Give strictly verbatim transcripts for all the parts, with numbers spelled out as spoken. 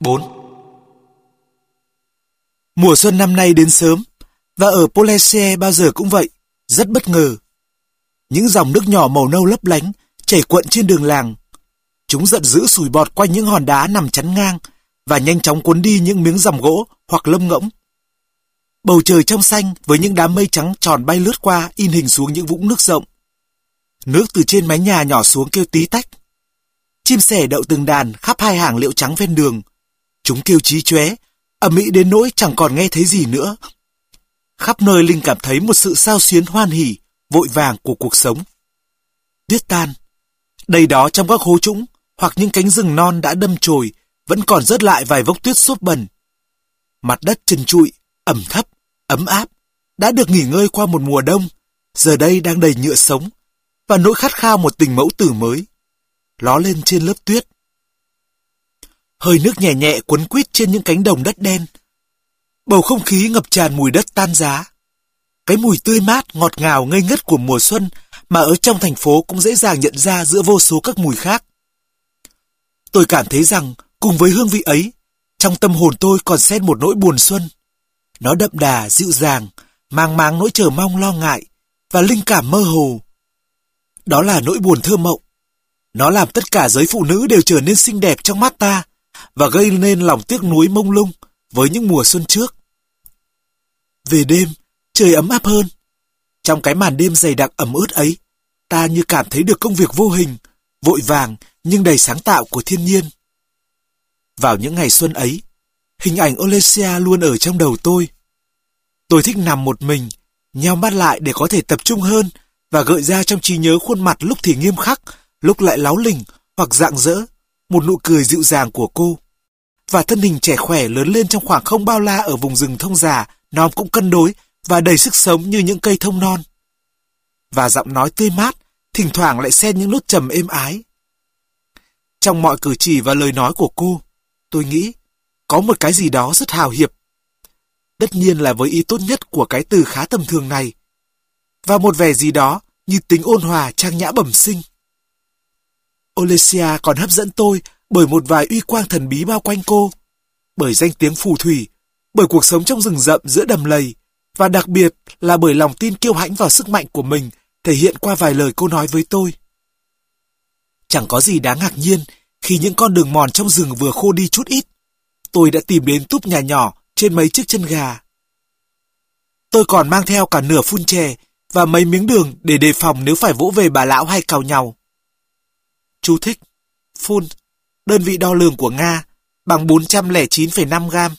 bốn. Mùa xuân năm nay đến sớm, và ở Polessie bao giờ cũng vậy, rất bất ngờ. Những dòng nước nhỏ màu nâu lấp lánh chảy cuộn trên đường làng. Chúng giận dữ sủi bọt quanh những hòn đá nằm chắn ngang và nhanh chóng cuốn đi những miếng rằm gỗ hoặc lông ngỗng. Bầu trời trong xanh với những đám mây trắng tròn bay lướt qua in hình xuống những vũng nước rộng. Nước từ trên mái nhà nhỏ xuống kêu tí tách. Chim sẻ đậu từng đàn khắp hai hàng liễu trắng ven đường. Chúng kêu chí chóe, ầm ĩ đến nỗi chẳng còn nghe thấy gì nữa. Khắp nơi Linh cảm thấy một sự xao xuyến hoan hỉ, vội vàng của cuộc sống. Tuyết tan. Đây đó trong các hố trũng hoặc những cánh rừng non đã đâm chồi vẫn còn rớt lại vài vốc tuyết xốp bẩn. Mặt đất trần trụi, ẩm thấp, ấm áp, đã được nghỉ ngơi qua một mùa đông, giờ đây đang đầy nhựa sống và nỗi khát khao một tình mẫu tử mới ló lên trên lớp tuyết. Hơi nước nhẹ nhẹ cuốn quýt trên những cánh đồng đất đen. Bầu không khí ngập tràn mùi đất tan giá. Cái mùi tươi mát, ngọt ngào ngây ngất của mùa xuân mà ở trong thành phố cũng dễ dàng nhận ra giữa vô số các mùi khác. Tôi cảm thấy rằng cùng với hương vị ấy, trong tâm hồn tôi còn xen một nỗi buồn xuân. Nó đậm đà, dịu dàng, mang máng nỗi chờ mong lo ngại và linh cảm mơ hồ. Đó là nỗi buồn thơ mộng. Nó làm tất cả giới phụ nữ đều trở nên xinh đẹp trong mắt ta và gây nên lòng tiếc nuối mông lung với những mùa xuân trước. Về đêm, trời ấm áp hơn. Trong cái màn đêm dày đặc ẩm ướt ấy, ta như cảm thấy được công việc vô hình, vội vàng nhưng đầy sáng tạo của thiên nhiên. Vào những ngày xuân ấy, hình ảnh Olesia luôn ở trong đầu tôi. Tôi thích nằm một mình, nheo mắt lại để có thể tập trung hơn và gợi ra trong trí nhớ khuôn mặt lúc thì nghiêm khắc, lúc lại láu lỉnh hoặc rạng rỡ, một nụ cười dịu dàng của cô. Và thân hình trẻ khỏe lớn lên trong khoảng không bao la ở vùng rừng thông già, nó cũng cân đối và đầy sức sống như những cây thông non. Và giọng nói tươi mát, thỉnh thoảng lại xen những nốt trầm êm ái. Trong mọi cử chỉ và lời nói của cô, tôi nghĩ có một cái gì đó rất hào hiệp. Tất nhiên là với ý tốt nhất của cái từ khá tầm thường này. Và một vẻ gì đó như tính ôn hòa trang nhã bẩm sinh. Olesia còn hấp dẫn tôi bởi một vài uy quang thần bí bao quanh cô, bởi danh tiếng phù thủy, bởi cuộc sống trong rừng rậm giữa đầm lầy, và đặc biệt là bởi lòng tin kiêu hãnh vào sức mạnh của mình thể hiện qua vài lời cô nói với tôi. Chẳng có gì đáng ngạc nhiên khi những con đường mòn trong rừng vừa khô đi chút ít, tôi đã tìm đến túp nhà nhỏ trên mấy chiếc chân gà. Tôi còn mang theo cả nửa phun chè và mấy miếng đường để đề phòng nếu phải vỗ về bà lão hay càu nhàu. Chú thích: phun, đơn vị đo lường của Nga, bằng bốn trăm lẻ chín phẩy năm gam.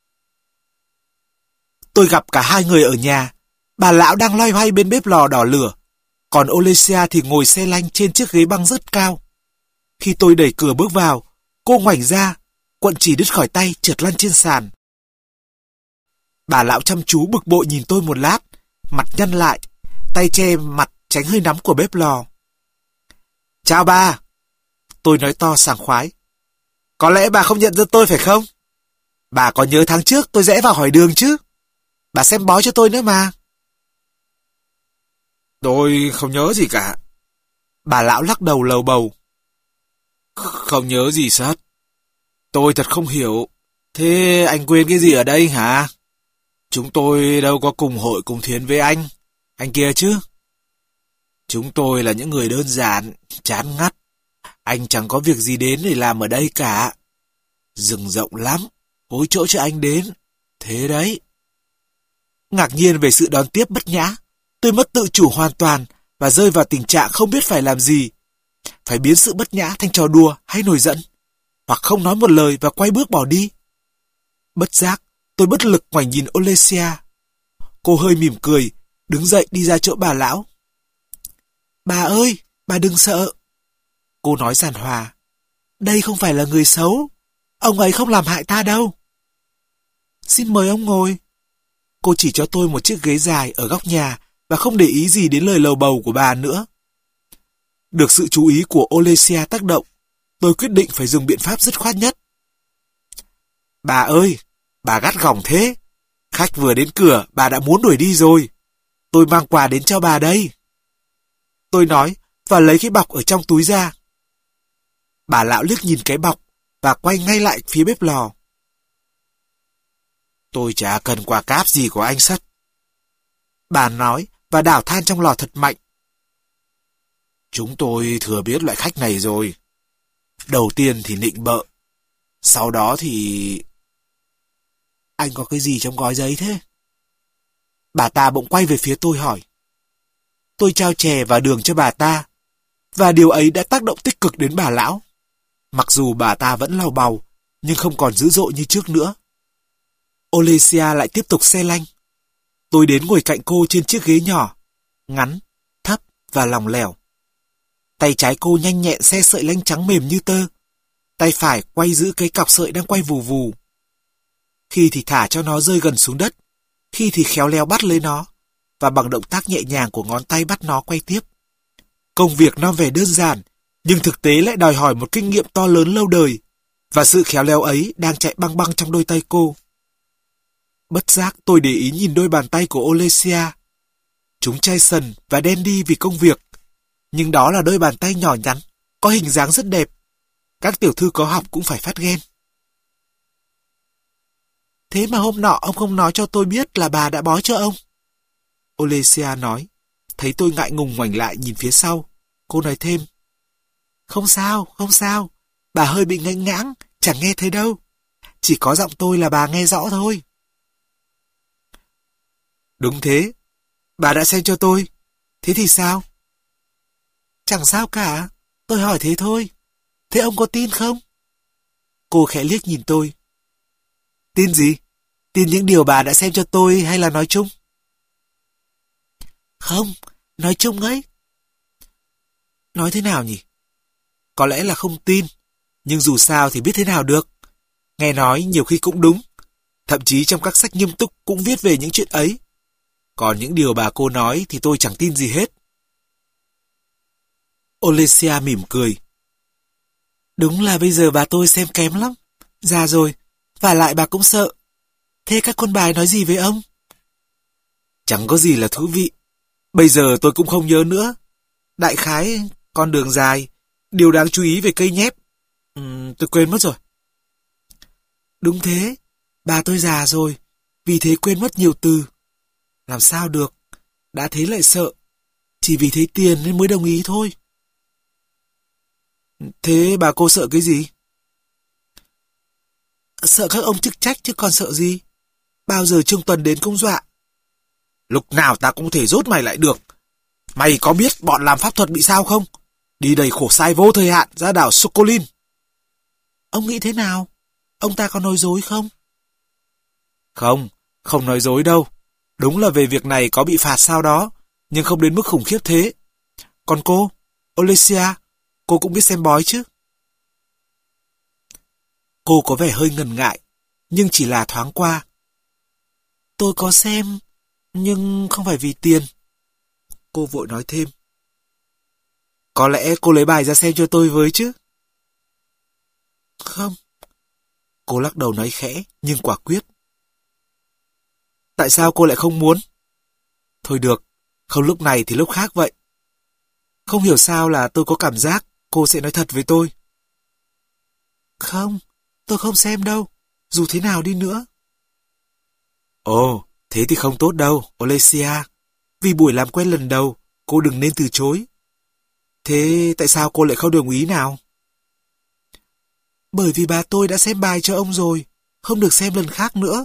Tôi gặp cả hai người ở nhà. Bà lão đang loay hoay bên bếp lò đỏ lửa, còn Olesia thì ngồi xe lanh trên chiếc ghế băng rất cao. Khi tôi đẩy cửa bước vào, cô ngoảnh ra, cuộn chỉ đứt khỏi tay trượt lăn trên sàn. Bà lão chăm chú bực bội nhìn tôi một lát, mặt nhăn lại, tay che mặt tránh hơi nóng của bếp lò. Chào bà! Tôi nói to sảng khoái. Có lẽ bà không nhận ra tôi phải không? Bà có nhớ tháng trước tôi rẽ vào hỏi đường chứ? Bà xem bói cho tôi nữa mà. Tôi không nhớ gì cả. Bà lão lắc đầu lầu bầu. Không nhớ gì sát. Tôi thật không hiểu. Thế anh quên cái gì ở đây hả? Chúng tôi đâu có cùng hội cùng thiền với anh. Anh kia chứ? Chúng tôi là những người đơn giản, chán ngắt. Anh chẳng có việc gì đến để làm ở đây cả. Rừng rộng lắm, hối chỗ cho anh đến. Thế đấy. Ngạc nhiên về sự đón tiếp bất nhã, tôi mất tự chủ hoàn toàn và rơi vào tình trạng không biết phải làm gì. Phải biến sự bất nhã thành trò đùa hay nổi giận, hoặc không nói một lời và quay bước bỏ đi. Bất giác, tôi bất lực ngoảnh nhìn Olesia. Cô hơi mỉm cười, đứng dậy đi ra chỗ bà lão. Bà ơi, bà đừng sợ. Cô nói giàn hòa. Đây không phải là người xấu. Ông ấy không làm hại ta đâu. Xin mời ông ngồi. Cô chỉ cho tôi một chiếc ghế dài ở góc nhà và không để ý gì đến lời lầu bầu của bà nữa. Được sự chú ý của Olesia tác động, tôi quyết định phải dùng biện pháp dứt khoát nhất. Bà ơi, bà gắt gỏng thế. Khách vừa đến cửa, bà đã muốn đuổi đi rồi. Tôi mang quà đến cho bà đây. Tôi nói và lấy cái bọc ở trong túi ra. Bà lão liếc nhìn cái bọc, và quay ngay lại phía bếp lò. Tôi chả cần quả cáp gì của anh Sắt. Bà nói và đảo than trong lò thật mạnh. Chúng tôi thừa biết loại khách này rồi. Đầu tiên thì nịnh bợ. Sau đó thì... Anh có cái gì trong gói giấy thế? Bà ta bỗng quay về phía tôi hỏi. Tôi trao chè và đường cho bà ta, và điều ấy đã tác động tích cực đến bà lão. Mặc dù bà ta vẫn làu bàu, nhưng không còn dữ dội như trước nữa. Olesia lại tiếp tục xe lanh. Tôi đến ngồi cạnh cô trên chiếc ghế nhỏ, ngắn, thấp và lỏng lẻo. Tay trái cô nhanh nhẹn xe sợi lanh trắng mềm như tơ. Tay phải quay giữ cái cọc sợi đang quay vù vù. Khi thì thả cho nó rơi gần xuống đất, khi thì khéo léo bắt lấy nó, và bằng động tác nhẹ nhàng của ngón tay bắt nó quay tiếp. Công việc nó vẻ đơn giản, nhưng thực tế lại đòi hỏi một kinh nghiệm to lớn lâu đời, và sự khéo léo ấy đang chạy băng băng trong đôi tay cô. Bất giác tôi để ý nhìn đôi bàn tay của Olesia. Chúng chai sần và đen đi vì công việc, nhưng đó là đôi bàn tay nhỏ nhắn, có hình dáng rất đẹp. Các tiểu thư có học cũng phải phát ghen. Thế mà hôm nọ ông không nói cho tôi biết là bà đã bói cho ông. Olesia nói. Thấy tôi ngại ngùng ngoảnh lại nhìn phía sau, cô nói thêm. Không sao, không sao. Bà hơi bị ngãnh ngãng, chẳng nghe thấy đâu. Chỉ có giọng tôi là bà nghe rõ thôi. Đúng thế. Bà đã xem cho tôi. Thế thì sao? Chẳng sao cả. Tôi hỏi thế thôi. Thế ông có tin không? Cô khẽ liếc nhìn tôi. Tin gì? Tin những điều bà đã xem cho tôi hay là nói chung? Không, nói chung ấy. Nói thế nào nhỉ? Có lẽ là không tin, nhưng dù sao thì biết thế nào được. Nghe nói nhiều khi cũng đúng. Thậm chí trong các sách nghiêm túc cũng viết về những chuyện ấy. Còn những điều bà cô nói thì tôi chẳng tin gì hết. Olesia mỉm cười. Đúng là bây giờ bà tôi xem kém lắm. Già rồi, và lại bà cũng sợ. Thế các con bài nói gì với ông? Chẳng có gì là thú vị. Bây giờ tôi cũng không nhớ nữa. Đại khái, con đường dài, điều đáng chú ý về cây nhép. Uhm, tôi quên mất rồi. Đúng thế, bà tôi già rồi, vì thế quên mất nhiều từ. Làm sao được, đã thế lại sợ. Chỉ vì thấy tiền nên mới đồng ý thôi. Thế bà cô sợ cái gì? Sợ các ông chức trách chứ còn sợ gì. Bao giờ Trương Tuần đến cũng dọa. Lúc nào ta cũng thể rút mày lại được. Mày có biết bọn làm pháp thuật bị sao không? Đi đầy khổ sai vô thời hạn ra đảo Sokolin. Ông nghĩ thế nào? Ông ta có nói dối không? Không, không nói dối đâu. Đúng là về việc này có bị phạt sao đó, nhưng không đến mức khủng khiếp thế. Còn cô, Olesia, cô cũng biết xem bói chứ? Cô có vẻ hơi ngần ngại, nhưng chỉ là thoáng qua. Tôi có xem, nhưng không phải vì tiền. Cô vội nói thêm. Có lẽ cô lấy bài ra xem cho tôi với chứ? Không. Cô lắc đầu nói khẽ, nhưng quả quyết. Tại sao cô lại không muốn? Thôi được, không lúc này thì lúc khác vậy. Không hiểu sao là tôi có cảm giác cô sẽ nói thật với tôi. Không, tôi không xem đâu, dù thế nào đi nữa. Ồ, thế thì không tốt đâu, Olesia. Vì buổi làm quen lần đầu, cô đừng nên từ chối. Thế tại sao cô lại không đồng ý nào? Bởi vì bà tôi đã xem bài cho ông rồi, không được xem lần khác nữa.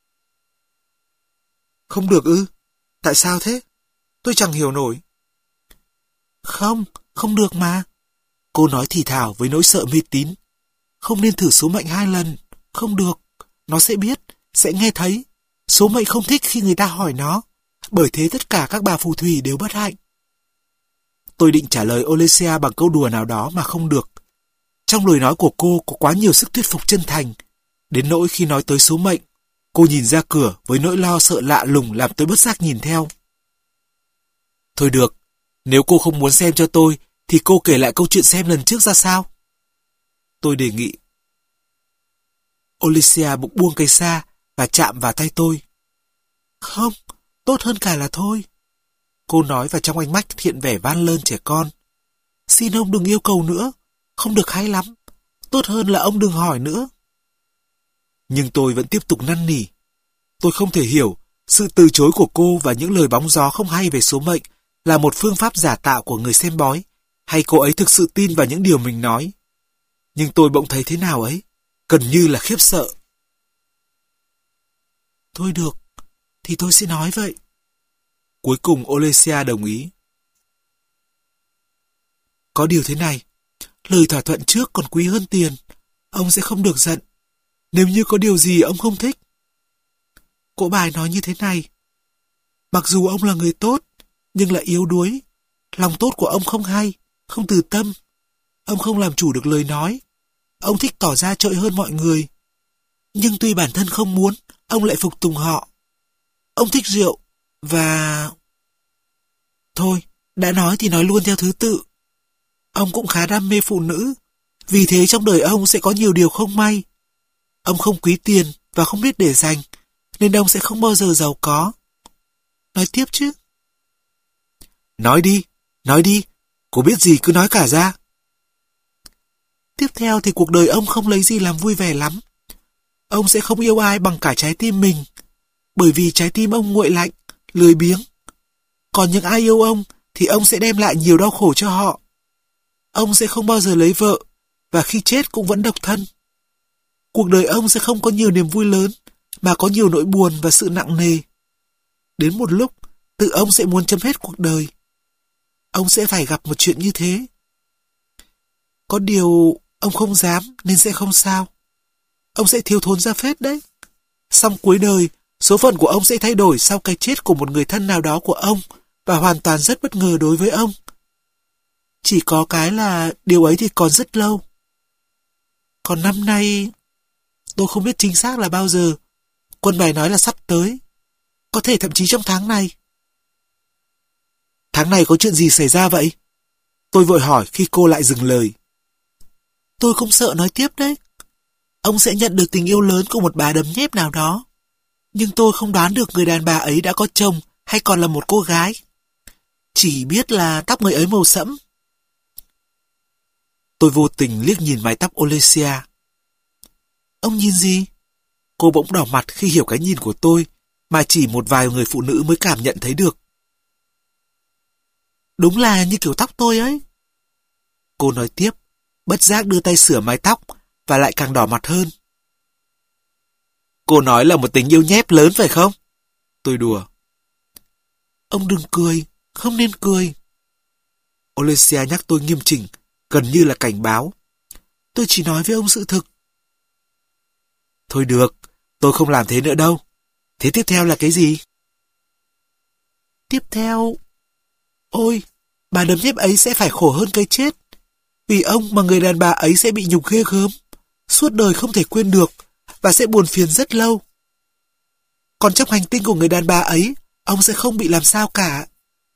Không được ư? Tại sao thế? Tôi chẳng hiểu nổi. Không, không được mà. Cô nói thì thào với nỗi sợ mê tín. Không nên thử số mệnh hai lần. Không được. Nó sẽ biết, sẽ nghe thấy. Số mệnh không thích khi người ta hỏi nó. Bởi thế tất cả các bà phù thủy đều bất hạnh. Tôi định trả lời Olesia bằng câu đùa nào đó mà không được. Trong lời nói của cô có quá nhiều sức thuyết phục chân thành. Đến nỗi khi nói tới số mệnh, cô nhìn ra cửa với nỗi lo sợ lạ lùng làm tôi bất giác nhìn theo. Thôi được, nếu cô không muốn xem cho tôi, thì cô kể lại câu chuyện xem lần trước ra sao? Tôi đề nghị. Olesia bụng buông cây sa và chạm vào tay tôi. Không, tốt hơn cả là thôi. Cô nói và trong ánh mắt hiện vẻ van lơn trẻ con. Xin ông đừng yêu cầu nữa, không được hay lắm. Tốt hơn là ông đừng hỏi nữa. Nhưng tôi vẫn tiếp tục năn nỉ. Tôi không thể hiểu sự từ chối của cô và những lời bóng gió không hay về số mệnh là một phương pháp giả tạo của người xem bói, hay cô ấy thực sự tin vào những điều mình nói. Nhưng tôi bỗng thấy thế nào ấy, gần như là khiếp sợ. Thôi được, thì tôi sẽ nói vậy. Cuối cùng Olesia đồng ý. Có điều thế này, lời thỏa thuận trước còn quý hơn tiền. Ông sẽ không được giận nếu như có điều gì ông không thích. Cỗ bài nói như thế này: mặc dù ông là người tốt, nhưng lại yếu đuối. Lòng tốt của ông không hay, không từ tâm. Ông không làm chủ được lời nói. Ông thích tỏ ra trội hơn mọi người. Nhưng tuy bản thân không muốn, ông lại phục tùng họ. Ông thích rượu, và... Thôi, đã nói thì nói luôn theo thứ tự. Ông cũng khá đam mê phụ nữ. Vì thế trong đời ông sẽ có nhiều điều không may. Ông không quý tiền và không biết để dành, nên ông sẽ không bao giờ giàu có. Nói tiếp chứ. Nói đi, nói đi. Cô biết gì cứ nói cả ra. Tiếp theo thì cuộc đời ông không lấy gì làm vui vẻ lắm. Ông sẽ không yêu ai bằng cả trái tim mình, bởi vì trái tim ông nguội lạnh, lười biếng. Còn những ai yêu ông thì ông sẽ đem lại nhiều đau khổ cho họ. Ông sẽ không bao giờ lấy vợ, và khi chết cũng vẫn độc thân. Cuộc đời ông sẽ không có nhiều niềm vui lớn, mà có nhiều nỗi buồn và sự nặng nề. Đến một lúc, tự ông sẽ muốn chấm hết cuộc đời. Ông sẽ phải gặp một chuyện như thế. Có điều ông không dám nên sẽ không sao. Ông sẽ thiếu thốn ra phết đấy. Xong cuối đời, số phận của ông sẽ thay đổi sau cái chết của một người thân nào đó của ông, và hoàn toàn rất bất ngờ đối với ông. Chỉ có cái là điều ấy thì còn rất lâu. Còn năm nay, tôi không biết chính xác là bao giờ. Quân bài nói là sắp tới. Có thể thậm chí trong tháng này. Tháng này có chuyện gì xảy ra vậy? Tôi vội hỏi khi cô lại dừng lời. Tôi không sợ nói tiếp đấy. Ông sẽ nhận được tình yêu lớn của một bà đấm nhép nào đó. Nhưng tôi không đoán được người đàn bà ấy đã có chồng hay còn là một cô gái. Chỉ biết là tóc người ấy màu sẫm. Tôi vô tình liếc nhìn mái tóc Olesia. Ông nhìn gì? Cô bỗng đỏ mặt khi hiểu cái nhìn của tôi, mà chỉ một vài người phụ nữ mới cảm nhận thấy được. Đúng là như kiểu tóc tôi ấy. Cô nói tiếp, bất giác đưa tay sửa mái tóc, và lại càng đỏ mặt hơn. Cô nói là một tình yêu nhép lớn phải không? Tôi đùa. Ông đừng cười, không nên cười. Olesia nhắc tôi nghiêm chỉnh, gần như là cảnh báo. Tôi chỉ nói với ông sự thực. Thôi được, tôi không làm thế nữa đâu. Thế tiếp theo là cái gì? Tiếp theo... Ôi, bà đấm nhép ấy sẽ phải khổ hơn cái chết. Vì ông mà người đàn bà ấy sẽ bị nhục ghê gớm, suốt đời không thể quên được, và sẽ buồn phiền rất lâu. Còn trong hành tinh của người đàn bà ấy, ông sẽ không bị làm sao cả.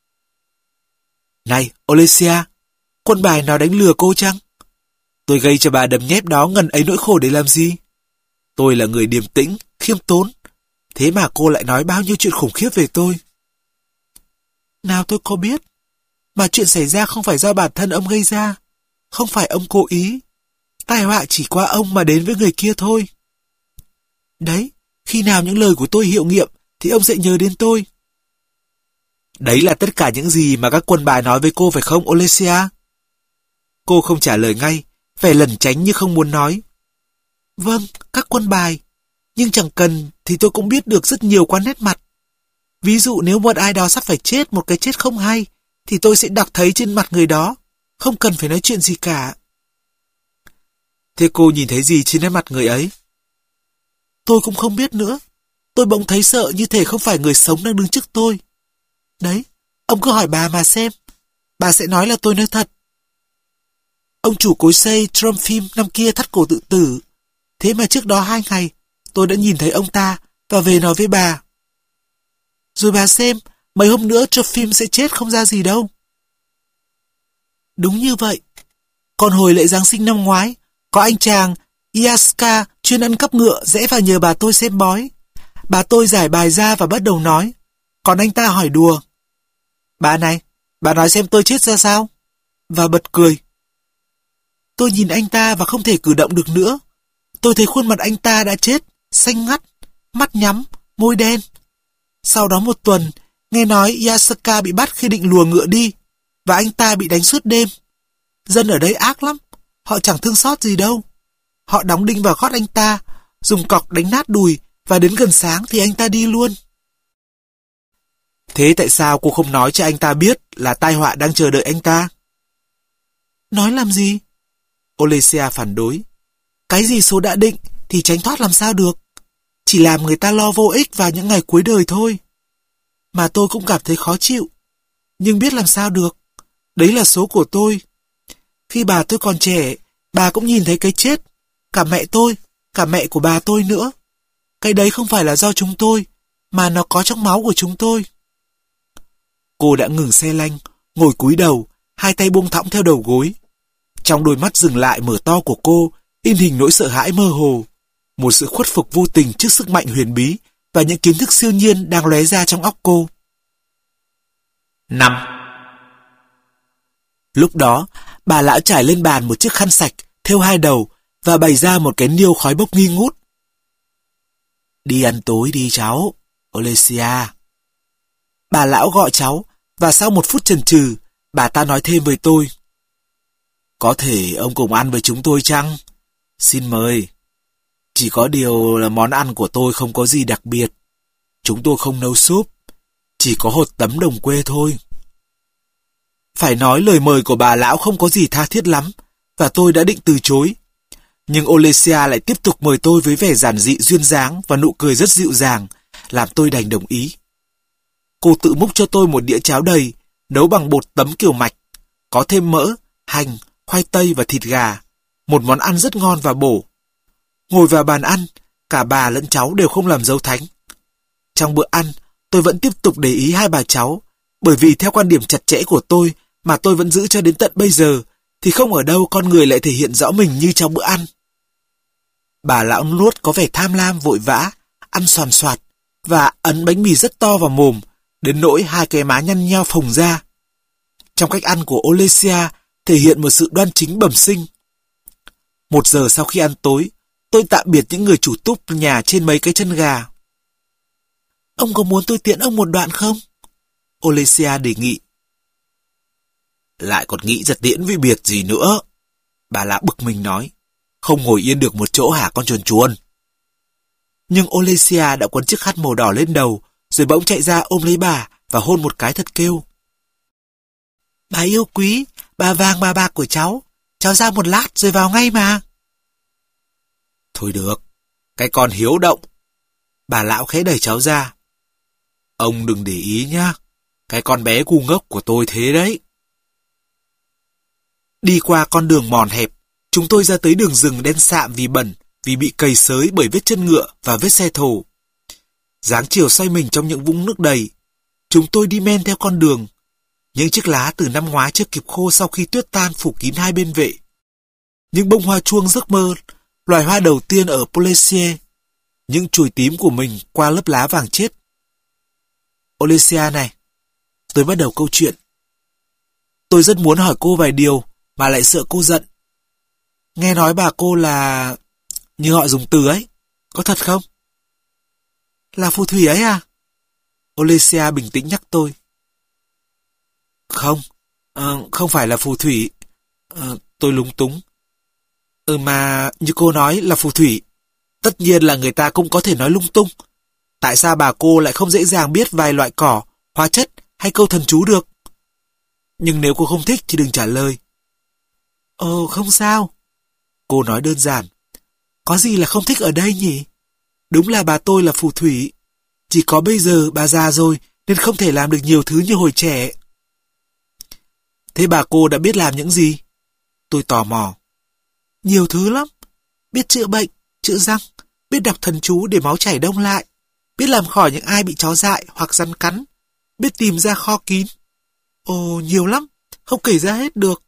Này, Olesia, quân bài nào đánh lừa cô chăng? Tôi gây cho bà đấm nhép đó ngần ấy nỗi khổ để làm gì? Tôi là người điềm tĩnh, khiêm tốn. Thế mà cô lại nói bao nhiêu chuyện khủng khiếp về tôi. Nào tôi có biết. Mà chuyện xảy ra không phải do bản thân ông gây ra. Không phải ông cố ý. Tai họa chỉ qua ông mà đến với người kia thôi. Đấy, khi nào những lời của tôi hiệu nghiệm thì ông sẽ nhớ đến tôi. Đấy là tất cả những gì mà các quân bài nói với cô phải không, Olesia? Cô không trả lời ngay, vẻ lẩn tránh như không muốn nói. Vâng, các quân bài. Nhưng chẳng cần thì tôi cũng biết được rất nhiều qua nét mặt. Ví dụ nếu một ai đó sắp phải chết một cái chết không hay, thì tôi sẽ đọc thấy trên mặt người đó. Không cần phải nói chuyện gì cả. Thế cô nhìn thấy gì trên nét mặt người ấy? Tôi cũng không biết nữa. Tôi bỗng thấy sợ như thể không phải người sống đang đứng trước tôi. Đấy, ông cứ hỏi bà mà xem. Bà sẽ nói là tôi nói thật. Ông chủ cối xay Trump phim năm kia thắt cổ tự tử. Thế mà trước đó hai ngày, tôi đã nhìn thấy ông ta và về nói với bà. Rồi bà xem, mấy hôm nữa Trump phim sẽ chết không ra gì đâu. Đúng như vậy. Còn hồi lễ Giáng sinh năm ngoái, có anh chàng Iaska chuyên ăn cắp ngựa rẽ vào nhờ bà tôi xem bói. Bà tôi giải bài ra và bắt đầu nói. Còn anh ta hỏi đùa. Bà này, bà nói xem tôi chết ra sao? Và bật cười. Tôi nhìn anh ta và không thể cử động được nữa. Tôi thấy khuôn mặt anh ta đã chết, xanh ngắt, mắt nhắm, môi đen. Sau đó một tuần, nghe nói Yasuka bị bắt khi định lùa ngựa đi, và anh ta bị đánh suốt đêm. Dân ở đây ác lắm, họ chẳng thương xót gì đâu. Họ đóng đinh vào gót anh ta, dùng cọc đánh nát đùi, và đến gần sáng thì anh ta đi luôn. Thế tại sao cô không nói cho anh ta biết là tai họa đang chờ đợi anh ta? Nói làm gì? Olesia phản đối. Cái gì số đã định thì tránh thoát làm sao được. Chỉ làm người ta lo vô ích vào những ngày cuối đời thôi. Mà tôi cũng cảm thấy khó chịu. Nhưng biết làm sao được. Đấy là số của tôi. Khi bà tôi còn trẻ, bà cũng nhìn thấy cái chết. Cả mẹ tôi, cả mẹ của bà tôi nữa. Cái đấy không phải là do chúng tôi, mà nó có trong máu của chúng tôi. Cô đã ngừng xe lanh, ngồi cúi đầu, hai tay buông thõng theo đầu gối. Trong đôi mắt dừng lại mở to của cô, in hình nỗi sợ hãi mơ hồ. Một sự khuất phục vô tình trước sức mạnh huyền bí và những kiến thức siêu nhiên đang lóe ra trong óc cô. Năm. Lúc đó, bà lão trải lên bàn một chiếc khăn sạch, thêu hai đầu và bày ra một cái niêu khói bốc nghi ngút. Đi ăn tối đi cháu, Olesia. Bà lão gọi cháu, và sau một phút chần chừ, bà ta nói thêm với tôi. Có thể ông cùng ăn với chúng tôi chăng? Xin mời. Chỉ có điều là món ăn của tôi không có gì đặc biệt. Chúng tôi không nấu súp, chỉ có hột tấm đồng quê thôi. Phải nói lời mời của bà lão không có gì tha thiết lắm, và tôi đã định từ chối. Nhưng Olesia lại tiếp tục mời tôi với vẻ giản dị duyên dáng và nụ cười rất dịu dàng, làm tôi đành đồng ý. Cô tự múc cho tôi một đĩa cháo đầy, nấu bằng bột tấm kiểu mạch, có thêm mỡ, hành, khoai tây và thịt gà. Một món ăn rất ngon và bổ. Ngồi vào bàn ăn, cả bà lẫn cháu đều không làm dấu thánh. Trong bữa ăn, tôi vẫn tiếp tục để ý hai bà cháu, bởi vì theo quan điểm chặt chẽ của tôi mà tôi vẫn giữ cho đến tận bây giờ, thì không ở đâu con người lại thể hiện rõ mình như trong bữa ăn. Bà lão nuốt có vẻ tham lam vội vã, ăn xoàn xoạt, và ấn bánh mì rất to vào mồm, đến nỗi hai cái má nhăn nheo phồng ra. Trong cách ăn của Olesia thể hiện một sự đoan chính bẩm sinh. Một giờ sau khi ăn tối, tôi tạm biệt những người chủ túp nhà trên mấy cái chân gà. Ông có muốn tôi tiễn ông một đoạn không? Olesia đề nghị. Lại còn nghĩ giật tiễn với biệt gì nữa? Bà lão bực mình nói. Không ngồi yên được một chỗ hả con chuồn chuồn? Nhưng Olesia đã quấn chiếc khăn màu đỏ lên đầu, rồi bỗng chạy ra ôm lấy bà và hôn một cái thật kêu. Bà yêu quý, bà vàng bà bạc của cháu. Cháu ra một lát rồi vào ngay mà. Thôi được, cái con hiếu động. Bà lão khẽ đẩy cháu ra. Ông đừng để ý nhá, cái con bé ngu ngốc của tôi thế đấy. Đi qua con đường mòn hẹp, chúng tôi ra tới đường rừng đen sạm vì bẩn, vì bị cày xới bởi vết chân ngựa và vết xe thồ. Dáng chiều xoay mình trong những vũng nước đầy. Chúng tôi đi men theo con đường. Những chiếc lá từ năm ngoái chưa kịp khô sau khi tuyết tan phủ kín hai bên vệ. Những bông hoa chuông giấc mơ, loài hoa đầu tiên ở Polessie. Những chùi tím của mình qua lớp lá vàng chết. Olesia này, tôi bắt đầu câu chuyện. Tôi rất muốn hỏi cô vài điều mà lại sợ cô giận. Nghe nói bà cô là... như họ dùng từ ấy, có thật không? Là phù thủy ấy à? Olesia bình tĩnh nhắc tôi. Không, à, không phải là phù thủy. À, tôi lúng túng. Ừ mà, như cô nói là phù thủy. Tất nhiên là người ta cũng có thể nói lung tung. Tại sao bà cô lại không dễ dàng biết vài loại cỏ, hóa chất hay câu thần chú được? Nhưng nếu cô không thích thì đừng trả lời. Ồ, không sao. Cô nói đơn giản. Có gì là không thích ở đây nhỉ? Đúng là bà tôi là phù thủy. Chỉ có bây giờ bà già rồi nên không thể làm được nhiều thứ như hồi trẻ. Thế bà cô đã biết làm những gì? Tôi tò mò. Nhiều thứ lắm. Biết chữa bệnh, chữa răng, biết đọc thần chú để máu chảy đông lại, biết làm khỏi những ai bị chó dại hoặc rắn cắn, biết tìm ra kho kín. Ồ, nhiều lắm, không kể ra hết được.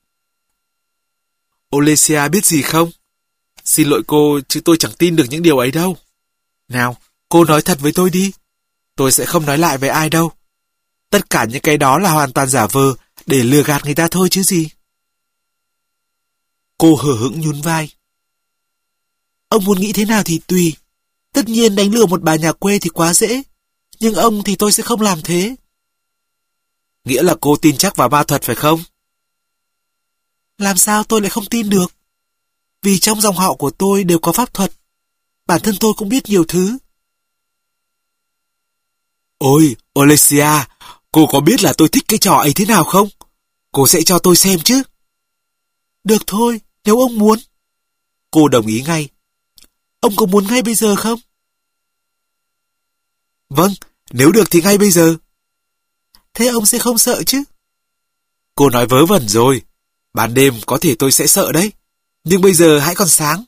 Olesia biết gì không? Xin lỗi cô, chứ tôi chẳng tin được những điều ấy đâu. Nào, cô nói thật với tôi đi. Tôi sẽ không nói lại với ai đâu. Tất cả những cái đó là hoàn toàn giả vờ để lừa gạt người ta thôi chứ gì. Cô hờ hững nhún vai. Ông muốn nghĩ thế nào thì tùy. Tất nhiên đánh lừa một bà nhà quê thì quá dễ. Nhưng ông thì tôi sẽ không làm thế. Nghĩa là cô tin chắc vào ma thuật phải không? Làm sao tôi lại không tin được? Vì trong dòng họ của tôi đều có pháp thuật. Bản thân tôi cũng biết nhiều thứ. Ôi, Olesia, cô có biết là tôi thích cái trò ấy thế nào không? Cô sẽ cho tôi xem chứ? Được thôi, nếu ông muốn. Cô đồng ý ngay. Ông có muốn ngay bây giờ không? Vâng, nếu được thì ngay bây giờ. Thế ông sẽ không sợ chứ? Cô nói vớ vẩn rồi. Ban đêm có thể tôi sẽ sợ đấy. Nhưng bây giờ hãy còn sáng.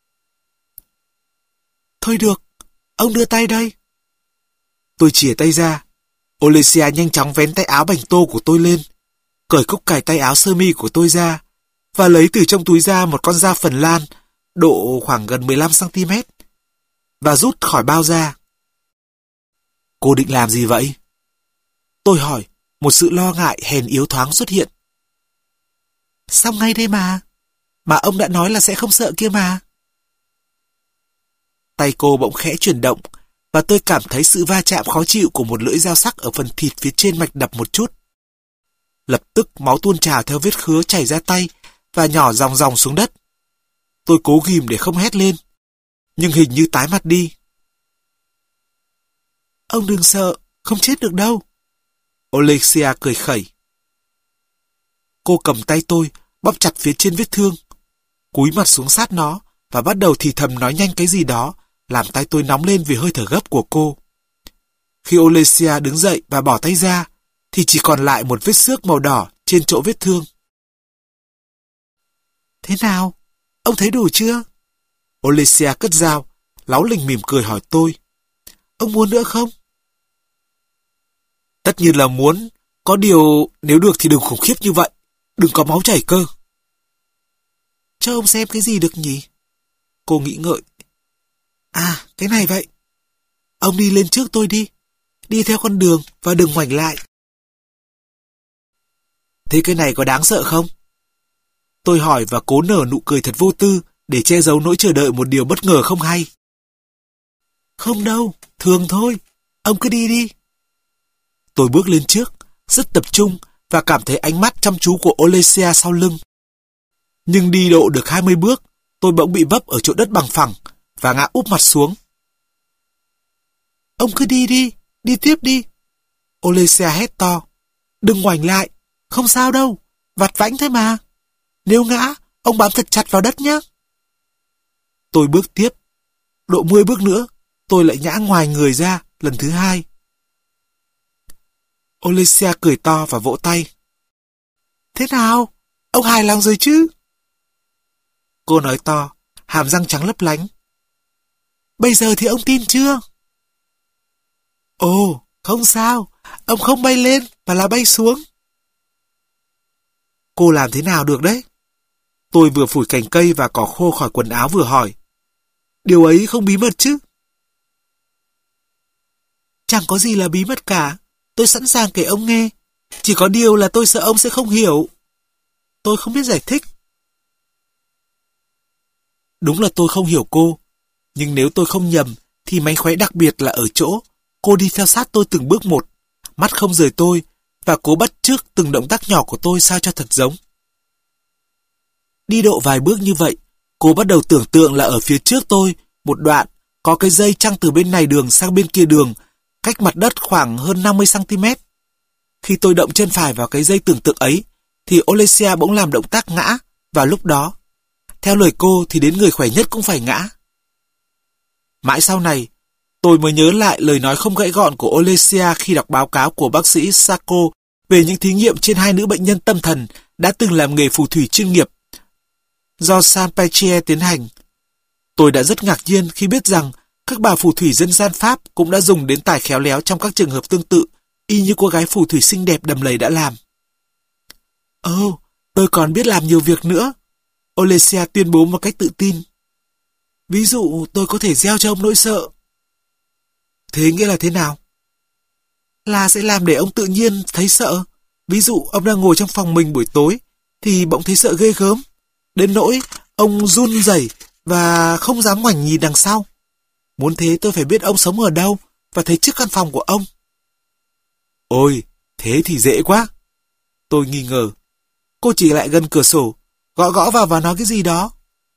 Thôi được, ông đưa tay đây. Tôi chìa tay ra. Olesia nhanh chóng vén tay áo bành tô của tôi lên, cởi cúc cài tay áo sơ mi của tôi ra, và lấy từ trong túi ra một con dao Phần Lan, độ khoảng gần mười lăm xăng ti mét, và rút khỏi bao ra. Cô định làm gì vậy? Tôi hỏi, một sự lo ngại hèn yếu thoáng xuất hiện. Xong ngay đây mà. Mà ông đã nói là sẽ không sợ kia mà. Tay cô bỗng khẽ chuyển động, và tôi cảm thấy sự va chạm khó chịu của một lưỡi dao sắc ở phần thịt phía trên mạch đập một chút. Lập tức máu tuôn trào theo vết khứa chảy ra tay và nhỏ ròng ròng xuống đất. Tôi cố ghìm để không hét lên, nhưng hình như tái mặt đi. Ông đừng sợ, không chết được đâu. Olesia cười khẩy. Cô cầm tay tôi, bóp chặt phía trên vết thương, cúi mặt xuống sát nó và bắt đầu thì thầm nói nhanh cái gì đó, làm tay tôi nóng lên vì hơi thở gấp của cô. Khi Olesia đứng dậy và bỏ tay ra, thì chỉ còn lại một vết xước màu đỏ trên chỗ vết thương. Thế nào? Ông thấy đủ chưa? Olesia cất dao, láu lình mỉm cười hỏi tôi. Ông muốn nữa không? Tất nhiên là muốn, có điều nếu được thì đừng khủng khiếp như vậy, đừng có máu chảy cơ. Cho ông xem cái gì được nhỉ? Cô nghĩ ngợi. À, cái này vậy. Ông đi lên trước tôi đi. Đi theo con đường và đừng ngoảnh lại. Thế cái này có đáng sợ không? Tôi hỏi và cố nở nụ cười thật vô tư để che giấu nỗi chờ đợi một điều bất ngờ không hay. Không đâu, thường thôi. Ông cứ đi đi. Tôi bước lên trước, rất tập trung và cảm thấy ánh mắt chăm chú của Olesia sau lưng. Nhưng đi độ được hai mươi bước, tôi bỗng bị vấp ở chỗ đất bằng phẳng và ngã úp mặt xuống. Ông cứ đi đi, đi tiếp đi. Olesia hét to. Đừng ngoảnh lại, không sao đâu, vặt vãnh thôi mà. Nếu ngã, ông bám thật chặt vào đất nhé. Tôi bước tiếp. Độ mười bước nữa, tôi lại ngã ngoài người ra lần thứ hai. Olesia cười to và vỗ tay. Thế nào? Ông hài lòng rồi chứ? Cô nói to, hàm răng trắng lấp lánh. Bây giờ thì ông tin chưa? Ồ, không sao. Ông không bay lên mà là bay xuống. Cô làm thế nào được đấy? Tôi vừa phủi cành cây và cỏ khô khỏi quần áo vừa hỏi. Điều ấy không bí mật chứ? Chẳng có gì là bí mật cả. Tôi sẵn sàng kể ông nghe. Chỉ có điều là tôi sợ ông sẽ không hiểu. Tôi không biết giải thích. Đúng là tôi không hiểu cô. Nhưng nếu tôi không nhầm, thì mánh khóe đặc biệt là ở chỗ cô đi theo sát tôi từng bước một, mắt không rời tôi, và cố bắt chước từng động tác nhỏ của tôi sao cho thật giống. Đi độ vài bước như vậy, cô bắt đầu tưởng tượng là ở phía trước tôi, một đoạn, có cái dây trăng từ bên này đường sang bên kia đường, cách mặt đất khoảng hơn năm mươi xăng ti mét. Khi tôi động chân phải vào cái dây tưởng tượng ấy, thì Olesia bỗng làm động tác ngã vào lúc đó. Theo lời cô thì đến người khỏe nhất cũng phải ngã. Mãi sau này, tôi mới nhớ lại lời nói không gãy gọn của Olesia khi đọc báo cáo của bác sĩ Sacco về những thí nghiệm trên hai nữ bệnh nhân tâm thần đã từng làm nghề phù thủy chuyên nghiệp do Saint-Pétrie tiến hành. Tôi đã rất ngạc nhiên khi biết rằng các bà phù thủy dân gian Pháp cũng đã dùng đến tài khéo léo trong các trường hợp tương tự, y như cô gái phù thủy xinh đẹp đầm lầy đã làm. Ồ, oh, tôi còn biết làm nhiều việc nữa, Olesia tuyên bố một cách tự tin. Ví dụ tôi có thể gieo cho ông nỗi sợ. Thế nghĩa là thế nào? Là sẽ làm để ông tự nhiên thấy sợ. Ví dụ ông đang ngồi trong phòng mình buổi tối thì bỗng thấy sợ ghê gớm. đến nỗi ông run rẩy và không dám ngoảnh nhìn đằng sau. Muốn thế tôi phải biết ông sống ở đâu và thấy trước căn phòng của ông. Ôi, thế thì dễ quá. Tôi nghi ngờ. Cô chỉ lại gần cửa sổ, gõ gõ vào và nói cái gì đó.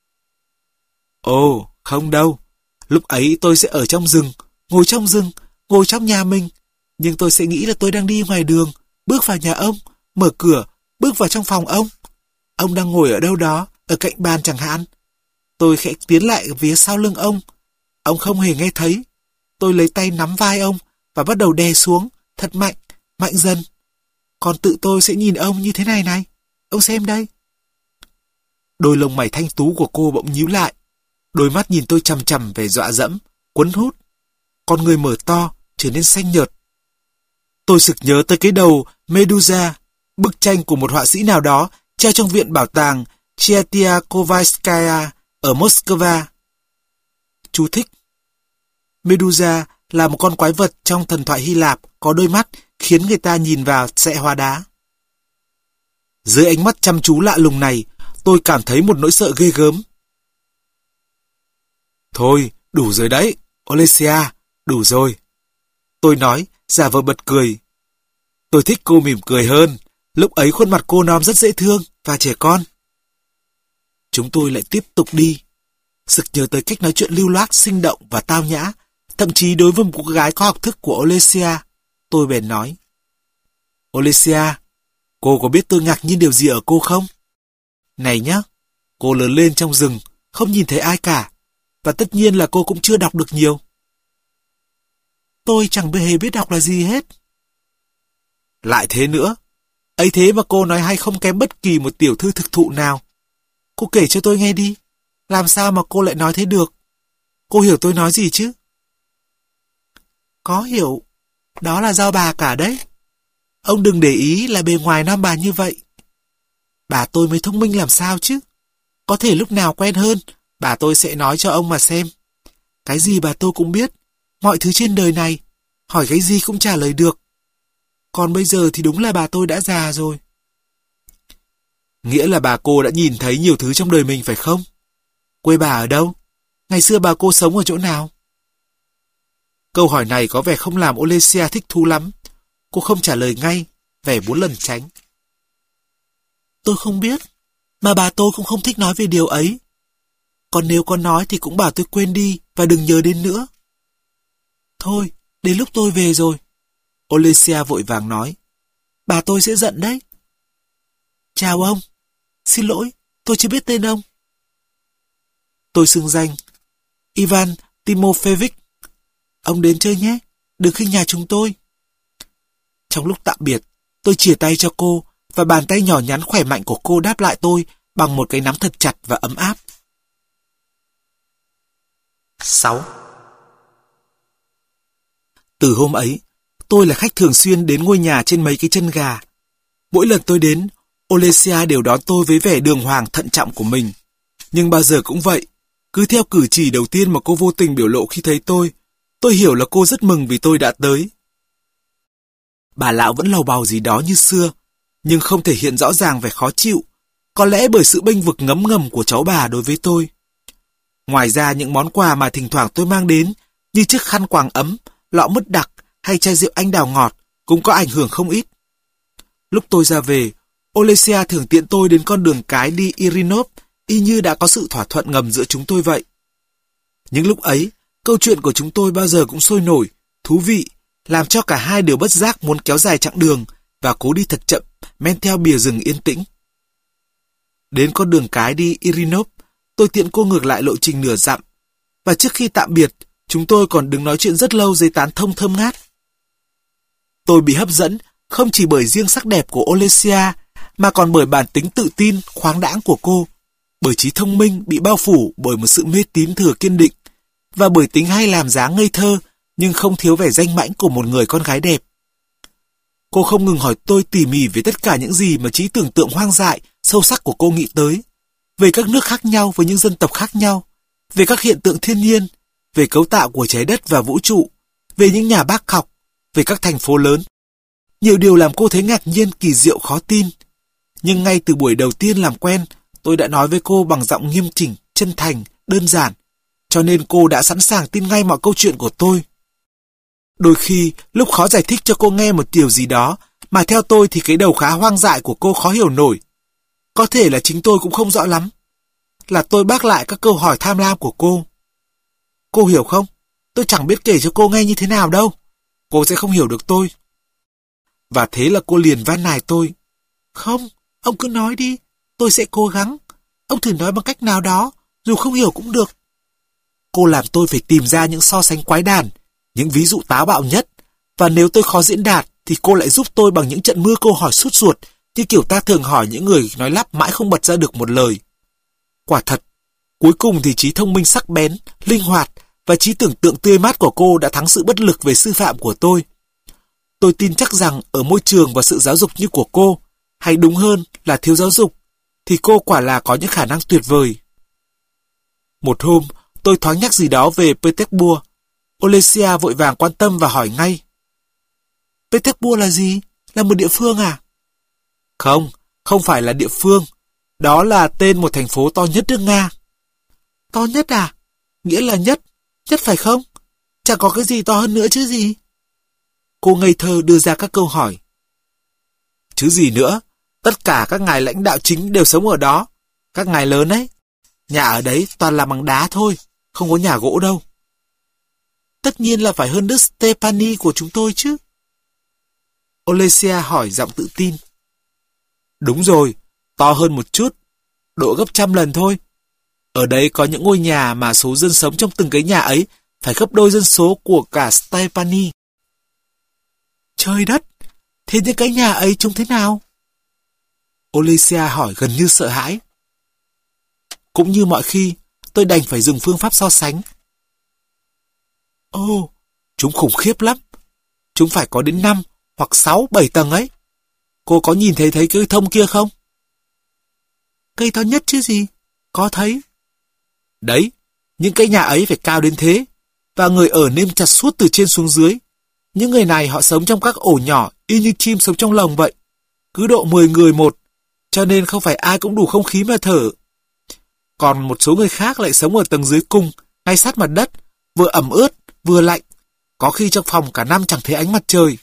Ồ, không đâu. Lúc ấy tôi sẽ ở trong rừng, ngồi trong rừng, ngồi trong nhà mình. Nhưng tôi sẽ nghĩ là tôi đang đi ngoài đường, bước vào nhà ông, mở cửa, bước vào trong phòng ông. Ông đang ngồi ở đâu đó, ở cạnh bàn chẳng hạn. Tôi khẽ tiến lại phía sau lưng ông. Ông không hề nghe thấy. Tôi lấy tay nắm vai ông và bắt đầu đè xuống, thật mạnh, mạnh dần. Còn tự tôi sẽ nhìn ông như thế này này. Ông xem đây. Đôi lông mày thanh tú của cô bỗng nhíu lại. Đôi mắt nhìn tôi chằm chằm về dọa dẫm, cuốn hút. Con người mở to, trở nên xanh nhợt. Tôi sực nhớ tới cái đầu Medusa, bức tranh của một họa sĩ nào đó treo trong viện bảo tàng Tretyakovskaya ở Moscow. Chú thích: Medusa là một con quái vật trong thần thoại Hy Lạp có đôi mắt khiến người ta nhìn vào sẽ hóa đá. Dưới ánh mắt chăm chú lạ lùng này, tôi cảm thấy một nỗi sợ ghê gớm. Thôi, đủ rồi đấy, Olesia, đủ rồi. Tôi nói, giả vờ bật cười. Tôi thích cô mỉm cười hơn. Lúc ấy khuôn mặt cô non rất dễ thương và trẻ con. Chúng tôi lại tiếp tục đi. Sực nhớ tới cách nói chuyện lưu loát, sinh động và tao nhã, thậm chí đối với một cô gái có học thức của Olesia. Tôi bèn nói: Olesia, cô có biết tôi ngạc nhiên điều gì ở cô không? Này nhá, cô lớn lên trong rừng, không nhìn thấy ai cả. Và tất nhiên là cô cũng chưa đọc được nhiều. Tôi chẳng hề biết đọc là gì hết. Lại thế nữa. Ấy thế mà cô nói hay không kém bất kỳ một tiểu thư thực thụ nào. Cô kể cho tôi nghe đi. Làm sao mà cô lại nói thế được? Cô hiểu tôi nói gì chứ? Có hiểu. Đó là do bà cả đấy. Ông đừng để ý là bề ngoài non bà như vậy. Bà tôi mới thông minh làm sao chứ? Có thể lúc nào quen hơn, bà tôi sẽ nói cho ông mà xem. Cái gì bà tôi cũng biết. Mọi thứ trên đời này. Hỏi cái gì cũng trả lời được. Còn bây giờ thì đúng là bà tôi đã già rồi. Nghĩa là bà cô đã nhìn thấy nhiều thứ trong đời mình phải không? Quê bà ở đâu? Ngày xưa bà cô sống ở chỗ nào? Câu hỏi này có vẻ không làm Olesia thích thú lắm. Cô không trả lời ngay, vẻ muốn lẩn tránh. Tôi không biết, mà bà tôi cũng không thích nói về điều ấy. Còn nếu có nói thì cũng bảo tôi quên đi và đừng nhớ đến nữa. Thôi, đến lúc tôi về rồi. Olesia vội vàng nói. Bà tôi sẽ giận đấy. Chào ông. Xin lỗi, tôi chưa biết tên ông. Tôi xưng danh Ivan Timofeyevich. Ông đến chơi nhé, đừng khinh nhà chúng tôi. Trong lúc tạm biệt, tôi chìa tay cho cô và bàn tay nhỏ nhắn khỏe mạnh của cô đáp lại tôi bằng một cái nắm thật chặt và ấm áp. sáu. Từ hôm ấy, tôi là khách thường xuyên đến ngôi nhà trên mấy cái chân gà. Mỗi lần tôi đến, Olesia đều đón tôi với vẻ đường hoàng thận trọng của mình. Nhưng bao giờ cũng vậy, cứ theo cử chỉ đầu tiên mà cô vô tình biểu lộ khi thấy tôi, tôi hiểu là cô rất mừng vì tôi đã tới. Bà lão vẫn lầu bầu gì đó như xưa, nhưng không thể hiện rõ ràng vẻ khó chịu, có lẽ bởi sự bênh vực ngấm ngầm của cháu bà đối với tôi. Ngoài ra những món quà mà thỉnh thoảng tôi mang đến, như chiếc khăn quàng ấm, lọ mứt đặc hay chai rượu anh đào ngọt, cũng có ảnh hưởng không ít. Lúc tôi ra về, Olesia thường tiện tôi đến con đường cái đi Irinov, y như đã có sự thỏa thuận ngầm giữa chúng tôi vậy. Những lúc ấy, câu chuyện của chúng tôi bao giờ cũng sôi nổi, thú vị, làm cho cả hai đều bất giác muốn kéo dài chặng đường và cố đi thật chậm, men theo bìa rừng yên tĩnh. Đến con đường cái đi Irinov, tôi tiện cô ngược lại lộ trình nửa dặm, và trước khi tạm biệt, chúng tôi còn đứng nói chuyện rất lâu dưới tán thông thơm ngát. Tôi bị hấp dẫn không chỉ bởi riêng sắc đẹp của Olesia, mà còn bởi bản tính tự tin, khoáng đãng của cô, bởi trí thông minh bị bao phủ bởi một sự mê tín thừa kiên định, và bởi tính hay làm dáng ngây thơ nhưng không thiếu vẻ danh mãnh của một người con gái đẹp. Cô không ngừng hỏi tôi tỉ mỉ về tất cả những gì mà trí tưởng tượng hoang dại, sâu sắc của cô nghĩ tới, về các nước khác nhau với những dân tộc khác nhau, về các hiện tượng thiên nhiên, về cấu tạo của trái đất và vũ trụ, về những nhà bác học, về các thành phố lớn. Nhiều điều làm cô thấy ngạc nhiên, kỳ diệu, khó tin. Nhưng ngay từ buổi đầu tiên làm quen, Tôi đã nói với cô bằng giọng nghiêm chỉnh, chân thành, đơn giản, cho nên cô đã sẵn sàng tin ngay mọi câu chuyện của tôi. Đôi khi, lúc khó giải thích cho cô nghe một điều gì đó, mà theo tôi thì cái đầu khá hoang dại của cô khó hiểu nổi. Có thể là chính tôi cũng không rõ lắm. Là tôi bác lại các câu hỏi tham lam của cô. Cô hiểu không? Tôi chẳng biết kể cho cô nghe như thế nào đâu. Cô sẽ không hiểu được tôi. Và thế là cô liền van nài tôi. Không, ông cứ nói đi. Tôi sẽ cố gắng. Ông thử nói bằng cách nào đó, dù không hiểu cũng được. Cô làm tôi phải tìm ra những so sánh quái đản, những ví dụ táo bạo nhất. Và nếu tôi khó diễn đạt, thì cô lại giúp tôi bằng những trận mưa câu hỏi sút ruột, như kiểu ta thường hỏi những người nói lắp mãi không bật ra được một lời. Quả thật, cuối cùng thì trí thông minh sắc bén, linh hoạt và trí tưởng tượng tươi mát của cô đã thắng sự bất lực về sư phạm của tôi. Tôi tin chắc rằng ở môi trường và sự giáo dục như của cô, hay đúng hơn là thiếu giáo dục, thì cô quả là có những khả năng tuyệt vời. Một hôm, tôi thoáng nhắc gì đó về Petersburg. Olesia vội vàng quan tâm và hỏi ngay. Petersburg là gì? Là một địa phương à? Không, không phải là địa phương. Đó là tên một thành phố to nhất nước Nga. To nhất à? Nghĩa là nhất, nhất phải không? Chẳng có cái gì to hơn nữa chứ gì? Cô ngây thơ đưa ra các câu hỏi. Chứ gì nữa, tất cả các ngài lãnh đạo chính đều sống ở đó. Các ngài lớn ấy. Nhà ở đấy toàn là bằng đá thôi, không có nhà gỗ đâu. Tất nhiên là phải hơn nước Stepani của chúng tôi chứ. Olesia hỏi giọng tự tin. Đúng rồi, to hơn một chút, độ gấp trăm lần thôi. Ở đây có những ngôi nhà mà số dân sống trong từng cái nhà ấy phải gấp đôi dân số của cả Stepani. Trời đất, thế những cái nhà ấy trông thế nào? Olesia hỏi gần như sợ hãi. Cũng như mọi khi, tôi đành phải dùng phương pháp so sánh. Ồ, chúng khủng khiếp lắm. Chúng phải có đến năm hoặc sáu, bảy tầng ấy. Cô có nhìn thấy thấy cây thông kia không? Cây to nhất chứ gì? Có thấy. Đấy, những cái nhà ấy phải cao đến thế. Và người ở nêm chặt suốt từ trên xuống dưới. Những người này họ sống trong các ổ nhỏ y như chim sống trong lồng vậy. Cứ độ mười người một. Cho nên không phải ai cũng đủ không khí mà thở. Còn một số người khác lại sống ở tầng dưới cùng, ngay sát mặt đất, vừa ẩm ướt, vừa lạnh. Có khi trong phòng cả năm chẳng thấy ánh mặt trời.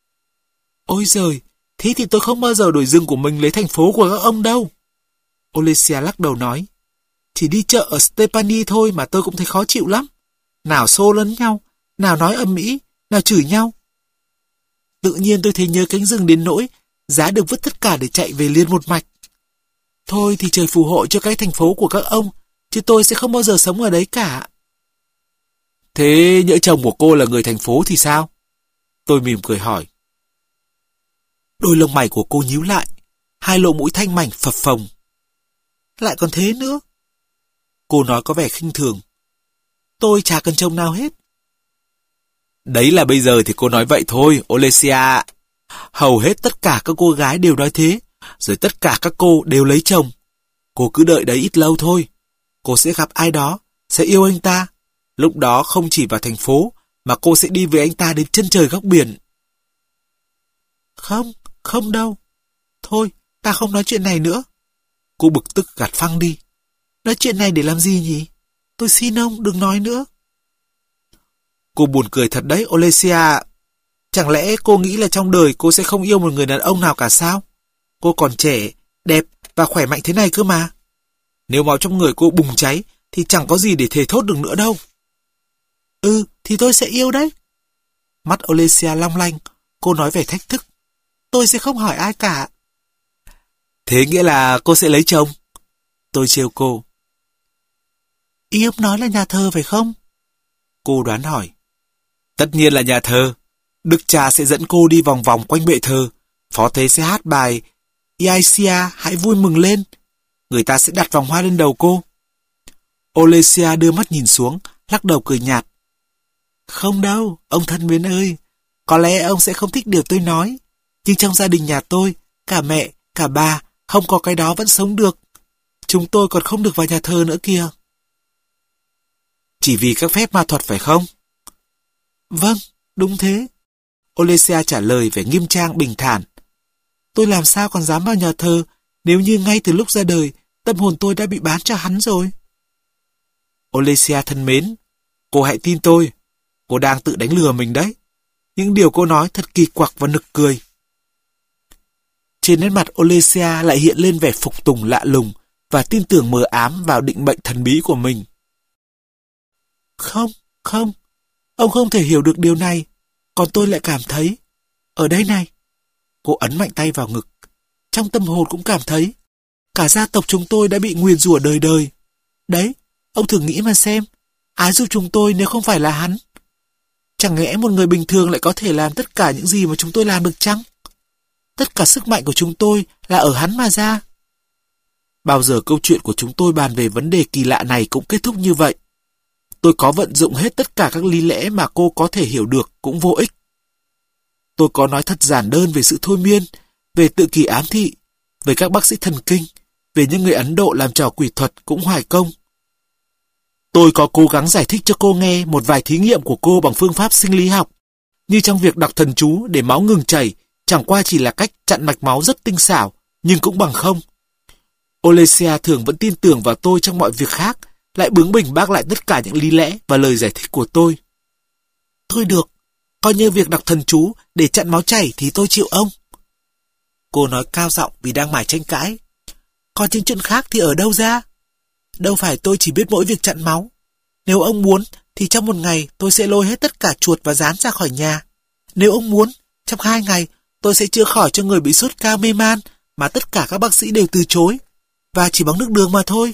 Ôi giời, thế thì tôi không bao giờ đổi rừng của mình lấy thành phố của các ông đâu. Olesia lắc đầu nói. Chỉ đi chợ ở Stepani thôi mà tôi cũng thấy khó chịu lắm. Nào xô lấn nhau, nào nói ầm ĩ, nào chửi nhau. Tự nhiên tôi thấy nhớ cánh rừng đến nỗi giá được vứt tất cả để chạy về liền một mạch. Thôi thì trời phù hộ cho cái thành phố của các ông, chứ tôi sẽ không bao giờ sống ở đấy cả. Thế nhỡ chồng của cô là người thành phố thì sao? Tôi mỉm cười hỏi. Đôi lông mày của cô nhíu lại, hai lỗ mũi thanh mảnh phập phồng. Lại còn thế nữa. Cô nói có vẻ khinh thường. Tôi chả cần chồng nào hết. Đấy là bây giờ thì cô nói vậy thôi, Olesia. Hầu hết tất cả các cô gái đều nói thế, rồi tất cả các cô đều lấy chồng. Cô cứ đợi đấy ít lâu thôi. Cô sẽ gặp ai đó, sẽ yêu anh ta. Lúc đó không chỉ vào thành phố, mà cô sẽ đi với anh ta đến chân trời góc biển. Không, không đâu. Thôi, ta không nói chuyện này nữa. Cô bực tức gạt phăng đi. Nói chuyện này để làm gì nhỉ? Tôi xin ông, đừng nói nữa. Cô buồn cười thật đấy, Olesia. Chẳng lẽ cô nghĩ là trong đời cô sẽ không yêu một người đàn ông nào cả sao? Cô còn trẻ, đẹp và khỏe mạnh thế này cơ mà. Nếu máu trong người cô bùng cháy thì chẳng có gì để thề thốt được nữa đâu. Ừ, thì tôi sẽ yêu đấy. Mắt Olesia long lanh, cô nói vẻ thách thức. Tôi sẽ không hỏi ai cả. Thế nghĩa là cô sẽ lấy chồng? Tôi trêu cô. Ý ông nói là nhà thơ phải không? Cô đoán hỏi. Tất nhiên là nhà thơ. Đức cha sẽ dẫn cô đi vòng vòng quanh bệ thờ. Phó thế sẽ hát bài Iaisia hãy vui mừng lên. Người ta sẽ đặt vòng hoa lên đầu cô. Olesia đưa mắt nhìn xuống, lắc đầu cười nhạt. Không đâu, ông thân mến ơi. Có lẽ ông sẽ không thích điều tôi nói. Nhưng trong gia đình nhà tôi, cả mẹ, cả bà, không có cái đó vẫn sống được. Chúng tôi còn không được vào nhà thờ nữa kìa. Chỉ vì các phép ma thuật phải không? Vâng, đúng thế. Olesia trả lời vẻ nghiêm trang bình thản. Tôi làm sao còn dám vào nhà thờ nếu như ngay từ lúc ra đời tâm hồn tôi đã bị bán cho hắn rồi. Olesia thân mến, cô hãy tin tôi. Cô đang tự đánh lừa mình đấy. Những điều cô nói thật kỳ quặc và nực cười. Trên nét mặt Olesia lại hiện lên vẻ phục tùng lạ lùng và tin tưởng mờ ám vào định mệnh thần bí của mình. Không, không, ông không thể hiểu được điều này. Còn tôi lại cảm thấy, ở đây này. Cô ấn mạnh tay vào ngực. Trong tâm hồn cũng cảm thấy, cả gia tộc chúng tôi đã bị nguyền rủa đời đời. Đấy, ông thử nghĩ mà xem, ai giúp chúng tôi nếu không phải là hắn? Chẳng lẽ một người bình thường lại có thể làm tất cả những gì mà chúng tôi làm được chăng? Tất cả sức mạnh của chúng tôi là ở hắn mà ra. Bao giờ câu chuyện của chúng tôi bàn về vấn đề kỳ lạ này cũng kết thúc như vậy. Tôi có vận dụng hết tất cả các lý lẽ mà cô có thể hiểu được cũng vô ích. Tôi có nói thật giản đơn về sự thôi miên, về tự kỳ ám thị, về các bác sĩ thần kinh, về những người Ấn Độ làm trò quỷ thuật cũng hoài công. Tôi có cố gắng giải thích cho cô nghe một vài thí nghiệm của cô bằng phương pháp sinh lý học, như trong việc đọc thần chú để máu ngừng chảy, chẳng qua chỉ là cách chặn mạch máu rất tinh xảo, nhưng cũng bằng không. Olesia thường vẫn tin tưởng vào tôi trong mọi việc khác, lại bướng bỉnh bác lại tất cả những lý lẽ và lời giải thích của tôi. Thôi được, coi như việc đọc thần chú để chặn máu chảy thì tôi chịu ông. Cô nói cao giọng vì đang mải tranh cãi. Còn những chuyện khác thì ở đâu ra? Đâu phải tôi chỉ biết mỗi việc chặn máu. Nếu ông muốn thì trong một ngày tôi sẽ lôi hết tất cả chuột và rán ra khỏi nhà. Nếu ông muốn, trong hai ngày tôi sẽ chữa khỏi cho người bị sốt cao mê man mà tất cả các bác sĩ đều từ chối, và chỉ bằng nước đường mà thôi.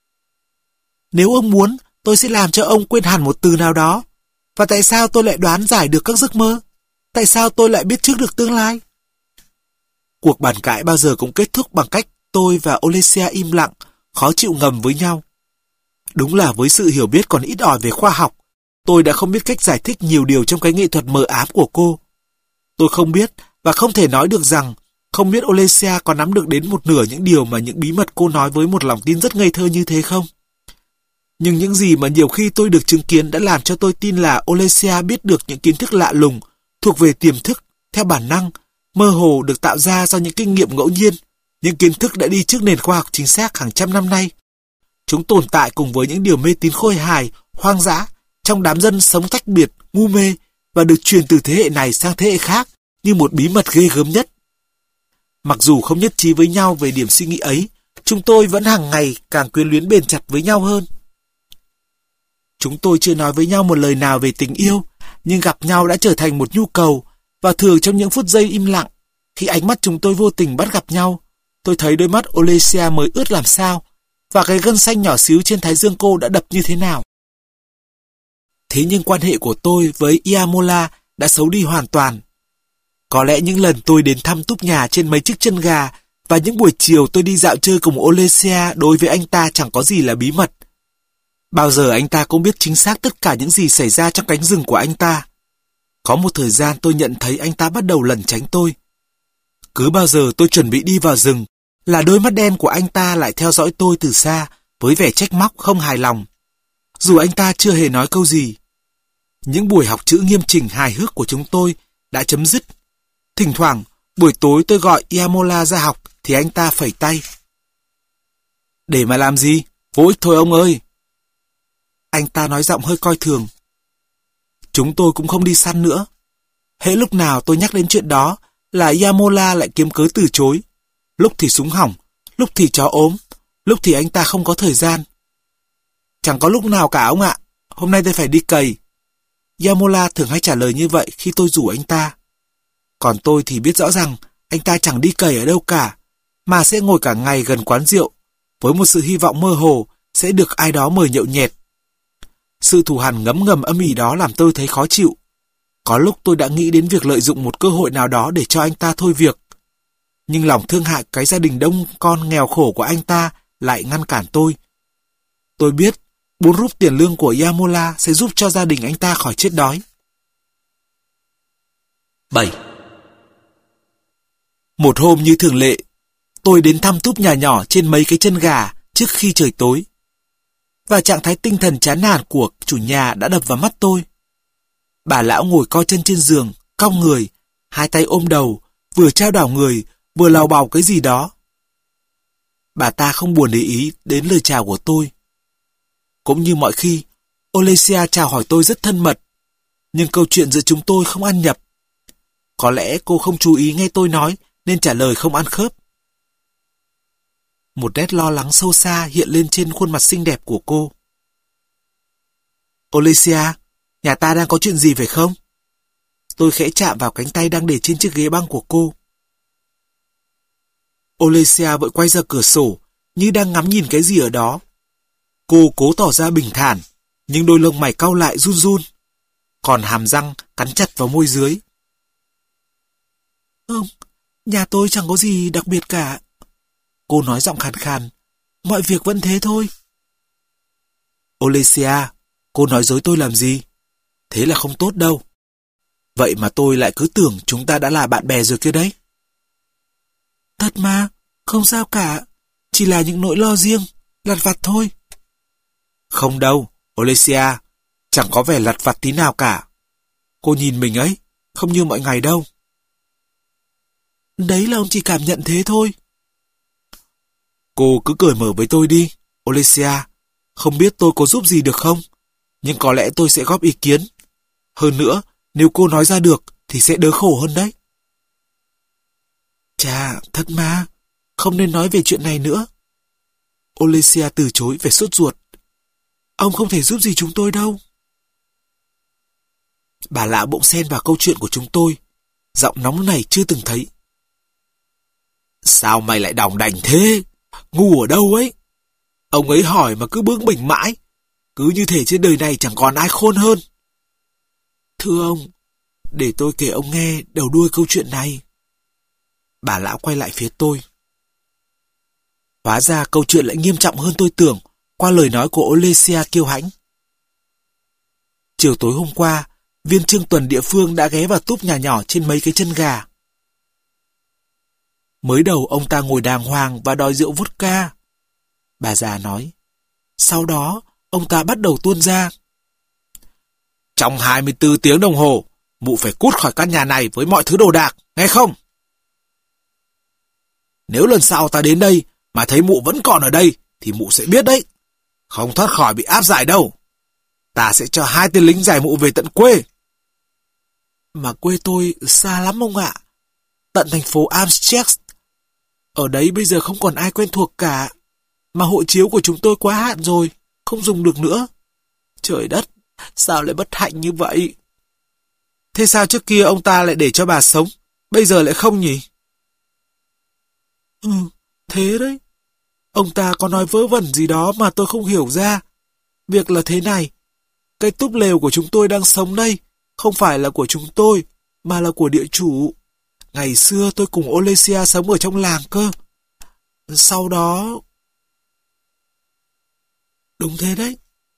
Nếu ông muốn, tôi sẽ làm cho ông quên hẳn một từ nào đó. Và tại sao tôi lại đoán giải được các giấc mơ? Tại sao tôi lại biết trước được tương lai? Cuộc bàn cãi bao giờ cũng kết thúc bằng cách tôi và Olesia im lặng, khó chịu ngầm với nhau. Đúng là với sự hiểu biết còn ít ỏi về khoa học, tôi đã không biết cách giải thích nhiều điều trong cái nghệ thuật mờ ám của cô. Tôi không biết và không thể nói được rằng không biết Olesia có nắm được đến một nửa những điều mà những bí mật cô nói với một lòng tin rất ngây thơ như thế không. Nhưng những gì mà nhiều khi tôi được chứng kiến đã làm cho tôi tin là Olesia biết được những kiến thức lạ lùng, thuộc về tiềm thức, theo bản năng, mơ hồ được tạo ra do những kinh nghiệm ngẫu nhiên, những kiến thức đã đi trước nền khoa học chính xác hàng trăm năm nay. Chúng tồn tại cùng với những điều mê tín khôi hài, hoang dã, trong đám dân sống tách biệt, ngu mê, và được truyền từ thế hệ này sang thế hệ khác như một bí mật ghê gớm nhất. Mặc dù không nhất trí với nhau về điểm suy nghĩ ấy, chúng tôi vẫn hàng ngày càng quyến luyến bền chặt với nhau hơn. Chúng tôi chưa nói với nhau một lời nào về tình yêu, nhưng gặp nhau đã trở thành một nhu cầu, và thường trong những phút giây im lặng, khi ánh mắt chúng tôi vô tình bắt gặp nhau, tôi thấy đôi mắt Olesia mới ướt làm sao, và cái gân xanh nhỏ xíu trên thái dương cô đã đập như thế nào. Thế nhưng quan hệ của tôi với Iamola đã xấu đi hoàn toàn. Có lẽ những lần tôi đến thăm túp nhà trên mấy chiếc chân gà và những buổi chiều tôi đi dạo chơi cùng Olesia đối với anh ta chẳng có gì là bí mật. Bao giờ anh ta cũng biết chính xác tất cả những gì xảy ra trong cánh rừng của anh ta. Có một thời gian tôi nhận thấy anh ta bắt đầu lẩn tránh tôi. Cứ bao giờ tôi chuẩn bị đi vào rừng, là đôi mắt đen của anh ta lại theo dõi tôi từ xa với vẻ trách móc không hài lòng. Dù anh ta chưa hề nói câu gì. Những buổi học chữ nghiêm chỉnh hài hước của chúng tôi đã chấm dứt. Thỉnh thoảng, buổi tối tôi gọi Iamola ra học thì anh ta phẩy tay. Để mà làm gì? Vô ích thôi ông ơi. Anh ta nói giọng hơi coi thường. Chúng tôi cũng không đi săn nữa. Hễ lúc nào tôi nhắc đến chuyện đó là Iamola lại kiếm cớ từ chối. Lúc thì súng hỏng, lúc thì chó ốm, lúc thì anh ta không có thời gian. Chẳng có lúc nào cả ông ạ. Hôm nay tôi phải đi cày. Iamola thường hay trả lời như vậy khi tôi rủ anh ta. Còn tôi thì biết rõ rằng anh ta chẳng đi cày ở đâu cả, mà sẽ ngồi cả ngày gần quán rượu, với một sự hy vọng mơ hồ sẽ được ai đó mời nhậu nhẹt. Sự thù hằn ngấm ngầm âm ỉ đó làm tôi thấy khó chịu. Có lúc tôi đã nghĩ đến việc lợi dụng một cơ hội nào đó để cho anh ta thôi việc. Nhưng lòng thương hại cái gia đình đông con nghèo khổ của anh ta lại ngăn cản tôi. Tôi biết bốn rúp tiền lương của Iamola sẽ giúp cho gia đình anh ta khỏi chết đói. bảy. Một hôm như thường lệ, tôi đến thăm túp nhà nhỏ trên mấy cái chân gà trước khi trời tối. Và trạng thái tinh thần chán nản của chủ nhà đã đập vào mắt tôi. Bà lão ngồi co chân trên giường, cong người, hai tay ôm đầu, vừa trao đảo người, vừa lào bào cái gì đó. bà ta không buồn để ý đến lời chào của tôi. Cũng như mọi khi, Olesia chào hỏi tôi rất thân mật, nhưng câu chuyện giữa chúng tôi không ăn nhập. Có lẽ cô không chú ý nghe tôi nói nên trả lời không ăn khớp. Một nét lo lắng sâu xa hiện lên trên khuôn mặt xinh đẹp của cô. Olesia, nhà ta đang có chuyện gì phải không? Tôi khẽ chạm vào cánh tay đang để trên chiếc ghế băng của cô. Olesia vội quay ra cửa sổ, như đang ngắm nhìn cái gì ở đó. Cô cố tỏ ra bình thản, nhưng đôi lông mày cau lại run run, còn hàm răng cắn chặt vào môi dưới. Không, nhà tôi chẳng có gì đặc biệt cả. Cô nói giọng khàn khàn, mọi việc vẫn thế thôi. Olesia, cô nói dối tôi làm gì? Thế là không tốt đâu. Vậy mà tôi lại cứ tưởng chúng ta đã là bạn bè rồi kia đấy. Thật mà, không sao cả. Chỉ là những nỗi lo riêng, lặt vặt thôi. Không đâu, Olesia, chẳng có vẻ lặt vặt tí nào cả. Cô nhìn mình ấy, không như mọi ngày đâu. Đấy là ông chỉ cảm nhận thế thôi. Cô cứ cởi mở với tôi đi, Olesia. Không biết tôi có giúp gì được không, nhưng có lẽ tôi sẽ góp ý kiến. Hơn nữa, nếu cô nói ra được thì sẽ đỡ khổ hơn đấy. Chà, thật mà, không nên nói về chuyện này nữa. Olesia từ chối vẻ sốt ruột. Ông không thể giúp gì chúng tôi đâu. Bà lão bỗng xen vào câu chuyện của chúng tôi, giọng nóng này chưa từng thấy. Sao mày lại đòng đành thế? Ngu ở đâu ấy? Ông ấy hỏi mà cứ bướng bỉnh mãi, cứ như thể trên đời này chẳng còn ai khôn hơn. Thưa ông, để tôi kể ông nghe đầu đuôi câu chuyện này. Bà lão quay lại phía tôi. Hóa ra câu chuyện lại nghiêm trọng hơn tôi tưởng qua lời nói của Olesia kiêu hãnh. Chiều tối hôm qua, viên trương tuần địa phương đã ghé vào túp nhà nhỏ trên mấy cái chân gà. Mới đầu ông ta ngồi đàng hoàng và đòi rượu vodka. Bà già nói. Sau đó, ông ta bắt đầu tuôn ra. Trong hai mươi tư tiếng đồng hồ, mụ phải cút khỏi căn nhà này với mọi thứ đồ đạc, nghe không? Nếu lần sau ta đến đây mà thấy mụ vẫn còn ở đây, thì mụ sẽ biết đấy. Không thoát khỏi bị áp giải đâu. Ta sẽ cho hai tên lính giải mụ về tận quê. Mà quê tôi xa lắm ông ạ. Tận thành phố Amsterdam. Ở đấy bây giờ không còn ai quen thuộc cả. Mà hộ chiếu của chúng tôi quá hạn rồi, không dùng được nữa. Trời đất, sao lại bất hạnh như vậy? Thế sao trước kia ông ta lại để cho bà sống, bây giờ lại không nhỉ? Ừ, thế đấy. Ông ta có nói vớ vẩn gì đó mà tôi không hiểu ra. Việc là thế này, cái túp lều của chúng tôi đang sống đây, không phải là của chúng tôi, mà là của địa chủ. Ngày xưa tôi cùng Olesia sống ở trong làng cơ. Sau đó... Đúng thế đấy.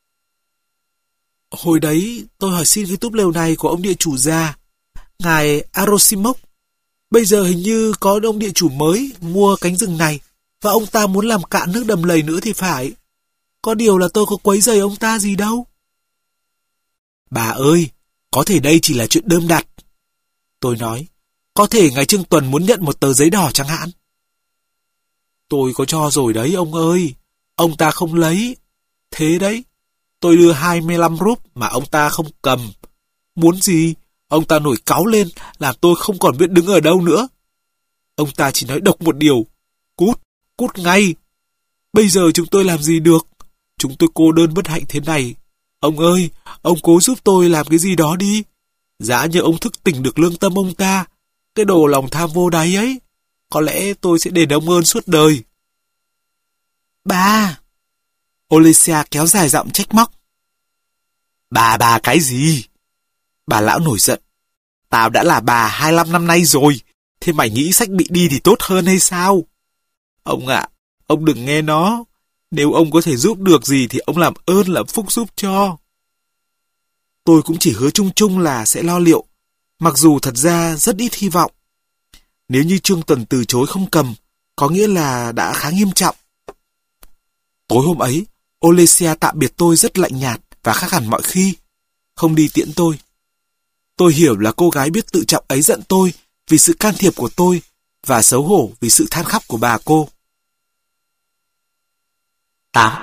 Hồi đấy tôi hỏi xin cái túp lều này của ông địa chủ già, ngài Arosimok. Bây giờ hình như có ông địa chủ mới mua cánh rừng này, và ông ta muốn làm cạn nước đầm lầy nữa thì phải. Có điều là tôi có quấy rầy ông ta gì đâu. Bà ơi, có thể đây chỉ là chuyện đơm đặt. Tôi nói, có thể ngài Trương Tuần muốn nhận một tờ giấy đỏ chẳng hạn. Tôi có cho rồi đấy ông ơi, ông ta không lấy. Thế đấy, tôi đưa hai mươi lăm rúp mà ông ta không cầm. Muốn gì? Ông ta nổi cáu lên, làm tôi không còn biết đứng ở đâu nữa. Ông ta chỉ nói độc một điều, cút, cút ngay. Bây giờ chúng tôi làm gì được? Chúng tôi cô đơn bất hạnh thế này. Ông ơi, ông cố giúp tôi làm cái gì đó đi. Giá như ông thức tỉnh được lương tâm ông ta, cái đồ lòng tham vô đáy ấy, có lẽ tôi sẽ đền ông ơn suốt đời. Bà! Olesia kéo dài giọng trách móc. Bà bà cái gì? Bà lão nổi giận. Tao đã là bà hai mươi lăm năm nay rồi, thế mày nghĩ sách bị đi thì tốt hơn hay sao? Ông ạ, à, ông đừng nghe nó. Nếu ông có thể giúp được gì thì ông làm ơn làm phúc giúp cho. Tôi cũng chỉ hứa chung chung là sẽ lo liệu, mặc dù thật ra rất ít hy vọng. Nếu như Trương Tuần từ chối không cầm, có nghĩa là đã khá nghiêm trọng. Tối hôm ấy, Olesia tạm biệt tôi rất lạnh nhạt và khác hẳn mọi khi, không đi tiễn tôi. Tôi hiểu là cô gái biết tự trọng ấy giận tôi vì sự can thiệp của tôi và xấu hổ vì sự than khóc của bà cô. tám.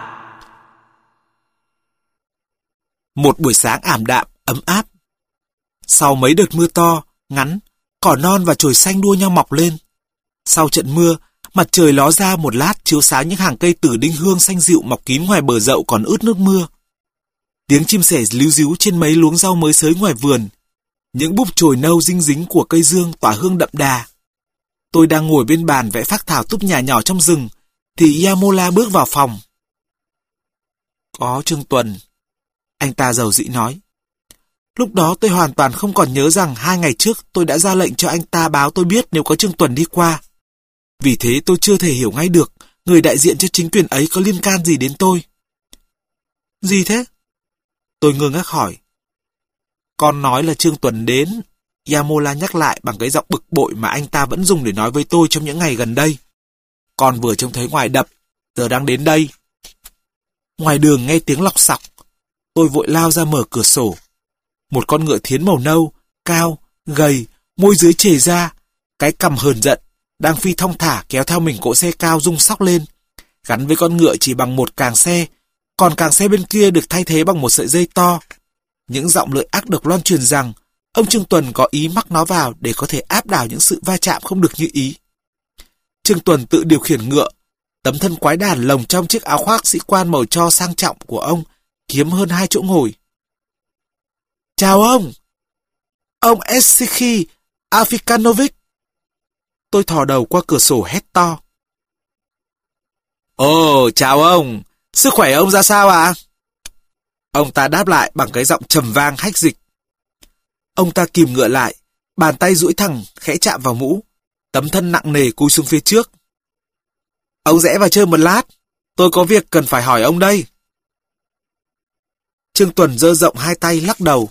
Một buổi sáng ảm đạm, ấm áp. Sau mấy đợt mưa to, ngắn, cỏ non và chồi xanh đua nhau mọc lên. Sau trận mưa, mặt trời ló ra một lát chiếu sáng những hàng cây tử đinh hương xanh dịu mọc kín ngoài bờ dậu còn ướt nước mưa. Tiếng chim sẻ líu ríu trên mấy luống rau mới xới ngoài vườn. Những búp chồi nâu dinh dính của cây dương tỏa hương đậm đà. Tôi đang ngồi bên bàn vẽ phác thảo túp nhà nhỏ trong rừng, thì Yamola bước vào phòng. Có Trương Tuần, anh ta dầu dĩ nói. Lúc đó tôi hoàn toàn không còn nhớ rằng hai ngày trước tôi đã ra lệnh cho anh ta báo tôi biết nếu có Trương Tuần đi qua. Vì thế tôi chưa thể hiểu ngay được người đại diện cho chính quyền ấy có liên can gì đến tôi. Gì thế? Tôi ngơ ngác hỏi. Con nói là Trương Tuần đến, Yamola nhắc lại bằng cái giọng bực bội mà anh ta vẫn dùng để nói với tôi trong những ngày gần đây. Con vừa trông thấy ngoài đập, giờ đang đến đây. Ngoài đường nghe tiếng lọc sọc, tôi vội lao ra mở cửa sổ. Một con ngựa thiến màu nâu, cao, gầy, môi dưới chề ra, cái cằm hờn giận, đang phi thong thả kéo theo mình cỗ xe cao rung sóc lên, gắn với con ngựa chỉ bằng một càng xe, còn càng xe bên kia được thay thế bằng một sợi dây to. Những giọng lợi ác được loan truyền rằng ông Trương Tuần có ý mắc nó vào để có thể áp đảo những sự va chạm không được như ý. Trương Tuần tự điều khiển ngựa, tấm thân quái đản lồng trong chiếc áo khoác sĩ quan màu tro sang trọng của ông, kiếm hơn hai chỗ ngồi. Chào ông! Ông Ezekiel Africanovic! Tôi thò đầu qua cửa sổ hét to. Ồ, chào ông! Sức khỏe ông ra sao ạ? À? Ông ta đáp lại bằng cái giọng trầm vang hách dịch. Ông ta kìm ngựa lại, bàn tay duỗi thẳng, khẽ chạm vào mũ, tấm thân nặng nề cúi xuống phía trước. Ông rẽ vào chơi một lát, tôi có việc cần phải hỏi ông đây. Trương Tuần giơ rộng hai tay lắc đầu.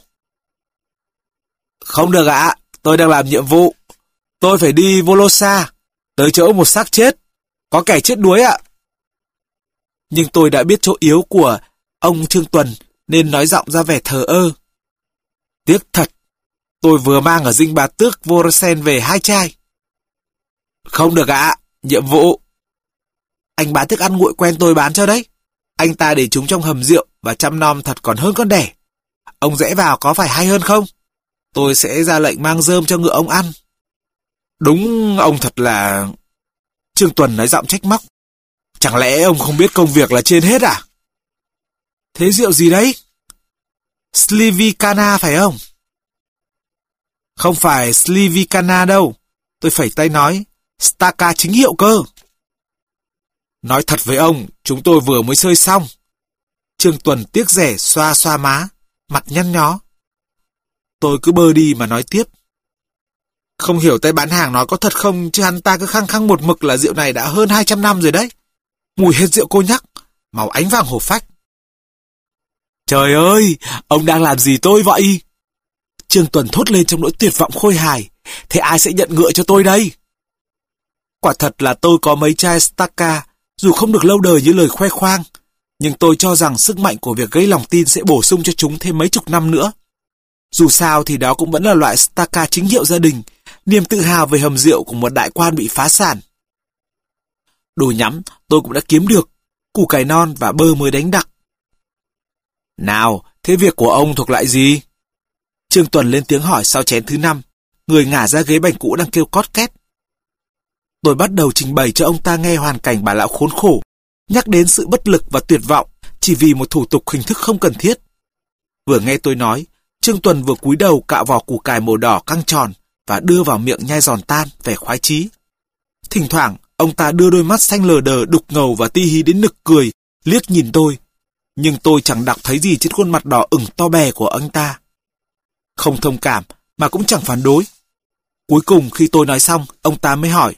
Không được ạ, tôi đang làm nhiệm vụ. Tôi phải đi Volosa, tới chỗ một xác chết. Có kẻ chết đuối ạ. Nhưng tôi đã biết chỗ yếu của ông Trương Tuần nên nói giọng ra vẻ thờ ơ. Tiếc thật, tôi vừa mang ở dinh bà tước Vorosen về hai chai. Không được ạ, nhiệm vụ. Anh bán thức ăn nguội quen tôi bán cho đấy. Anh ta để chúng trong hầm rượu và chăm nom thật còn hơn con đẻ. Ông rẽ vào có phải hay hơn không? Tôi sẽ ra lệnh mang rơm cho ngựa ông ăn. Đúng, ông thật là... Trương Tuần nói giọng trách móc. Chẳng lẽ ông không biết công việc là trên hết à? Thế rượu gì đấy? Slivikana phải không? Không phải Slivikana đâu. Tôi phẩy tay nói. Staka chính hiệu cơ. Nói thật với ông, chúng tôi vừa mới sơi xong. Trương Tuần tiếc rẻ xoa xoa má, mặt nhăn nhó. Tôi cứ bơ đi mà nói tiếp. Không hiểu tay bán hàng nói có thật không, chứ hắn ta cứ khăng khăng một mực là rượu này đã hơn hai trăm năm rồi đấy. Mùi hết rượu cô nhắc, màu ánh vàng hổ phách. Trời ơi, ông đang làm gì tôi vậy? Trương Tuần thốt lên trong nỗi tuyệt vọng khôi hài. Thế ai sẽ nhận ngựa cho tôi đây? Quả thật là tôi có mấy chai Staka, dù không được lâu đời như lời khoe khoang, nhưng tôi cho rằng sức mạnh của việc gây lòng tin sẽ bổ sung cho chúng thêm mấy chục năm nữa. Dù sao thì đó cũng vẫn là loại Staka chính hiệu gia đình, niềm tự hào về hầm rượu của một đại quan bị phá sản. Đồ nhắm tôi cũng đã kiếm được, củ cải non và bơ mới đánh đặc. Nào, thế việc của ông thuộc loại gì? Trương Tuần lên tiếng hỏi sau chén thứ năm, người ngả ra ghế bành cũ đang kêu cót két. Tôi bắt đầu trình bày cho ông ta nghe hoàn cảnh bà lão khốn khổ, nhắc đến sự bất lực và tuyệt vọng chỉ vì một thủ tục hình thức không cần thiết. Vừa nghe tôi nói, Trương Tuần vừa cúi đầu cạo vỏ củ cải màu đỏ căng tròn và đưa vào miệng nhai giòn tan vẻ khoái chí. Thỉnh thoảng, ông ta đưa đôi mắt xanh lờ đờ đục ngầu và ti hí đến nực cười, liếc nhìn tôi. Nhưng tôi chẳng đọc thấy gì trên khuôn mặt đỏ ửng to bè của ông ta. Không thông cảm, mà cũng chẳng phản đối. Cuối cùng khi tôi nói xong, ông ta mới hỏi.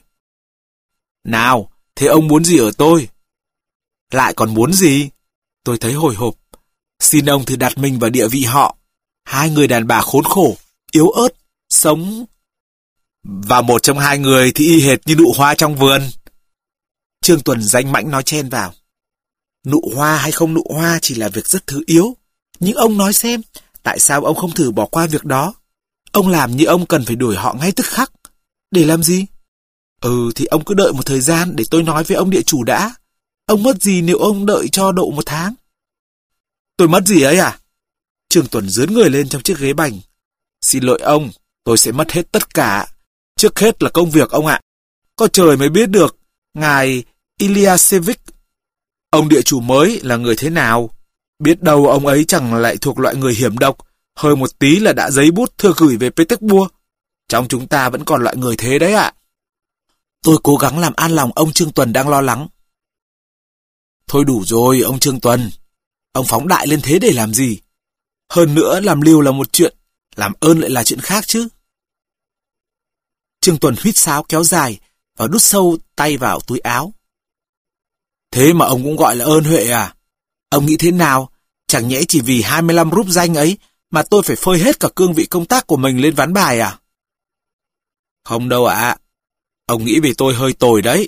Nào, thế ông muốn gì ở tôi? Lại còn muốn gì? Tôi thấy hồi hộp. Xin ông thử đặt mình vào địa vị họ. Hai người đàn bà khốn khổ, yếu ớt, sống... Và một trong hai người thì y hệt như nụ hoa trong vườn. Trương Tuần danh mãnh nói chen vào. Nụ hoa hay không nụ hoa chỉ là việc rất thứ yếu. Nhưng ông nói xem, tại sao ông không thử bỏ qua việc đó? Ông làm như ông cần phải đuổi họ ngay tức khắc. Để làm gì? Ừ thì ông cứ đợi một thời gian để tôi nói với ông địa chủ đã. Ông mất gì nếu ông đợi cho độ một tháng? Tôi mất gì ấy à? Trương Tuần dướn người lên trong chiếc ghế bành. Xin lỗi ông, tôi sẽ mất hết tất cả. Trước hết là công việc ông ạ. Có trời mới biết được, ngài Ilyasevich, ông địa chủ mới là người thế nào? Biết đâu ông ấy chẳng lại thuộc loại người hiểm độc, hơi một tí là đã giấy bút thư gửi về Petersburg. Trong chúng ta vẫn còn loại người thế đấy ạ. Tôi cố gắng làm an lòng ông Trương Tuần đang lo lắng. Thôi đủ rồi, ông Trương Tuần. Ông phóng đại lên thế để làm gì? Hơn nữa, làm liều là một chuyện, làm ơn lại là chuyện khác chứ. Trương Tuần huýt sáo kéo dài và đút sâu tay vào túi áo. Thế mà ông cũng gọi là ơn huệ à? Ông nghĩ thế nào? Chẳng nhẽ chỉ vì hai mươi lăm rúp danh ấy mà tôi phải phơi hết cả cương vị công tác của mình lên ván bài à? Không đâu ạ. Ông nghĩ về tôi hơi tồi đấy.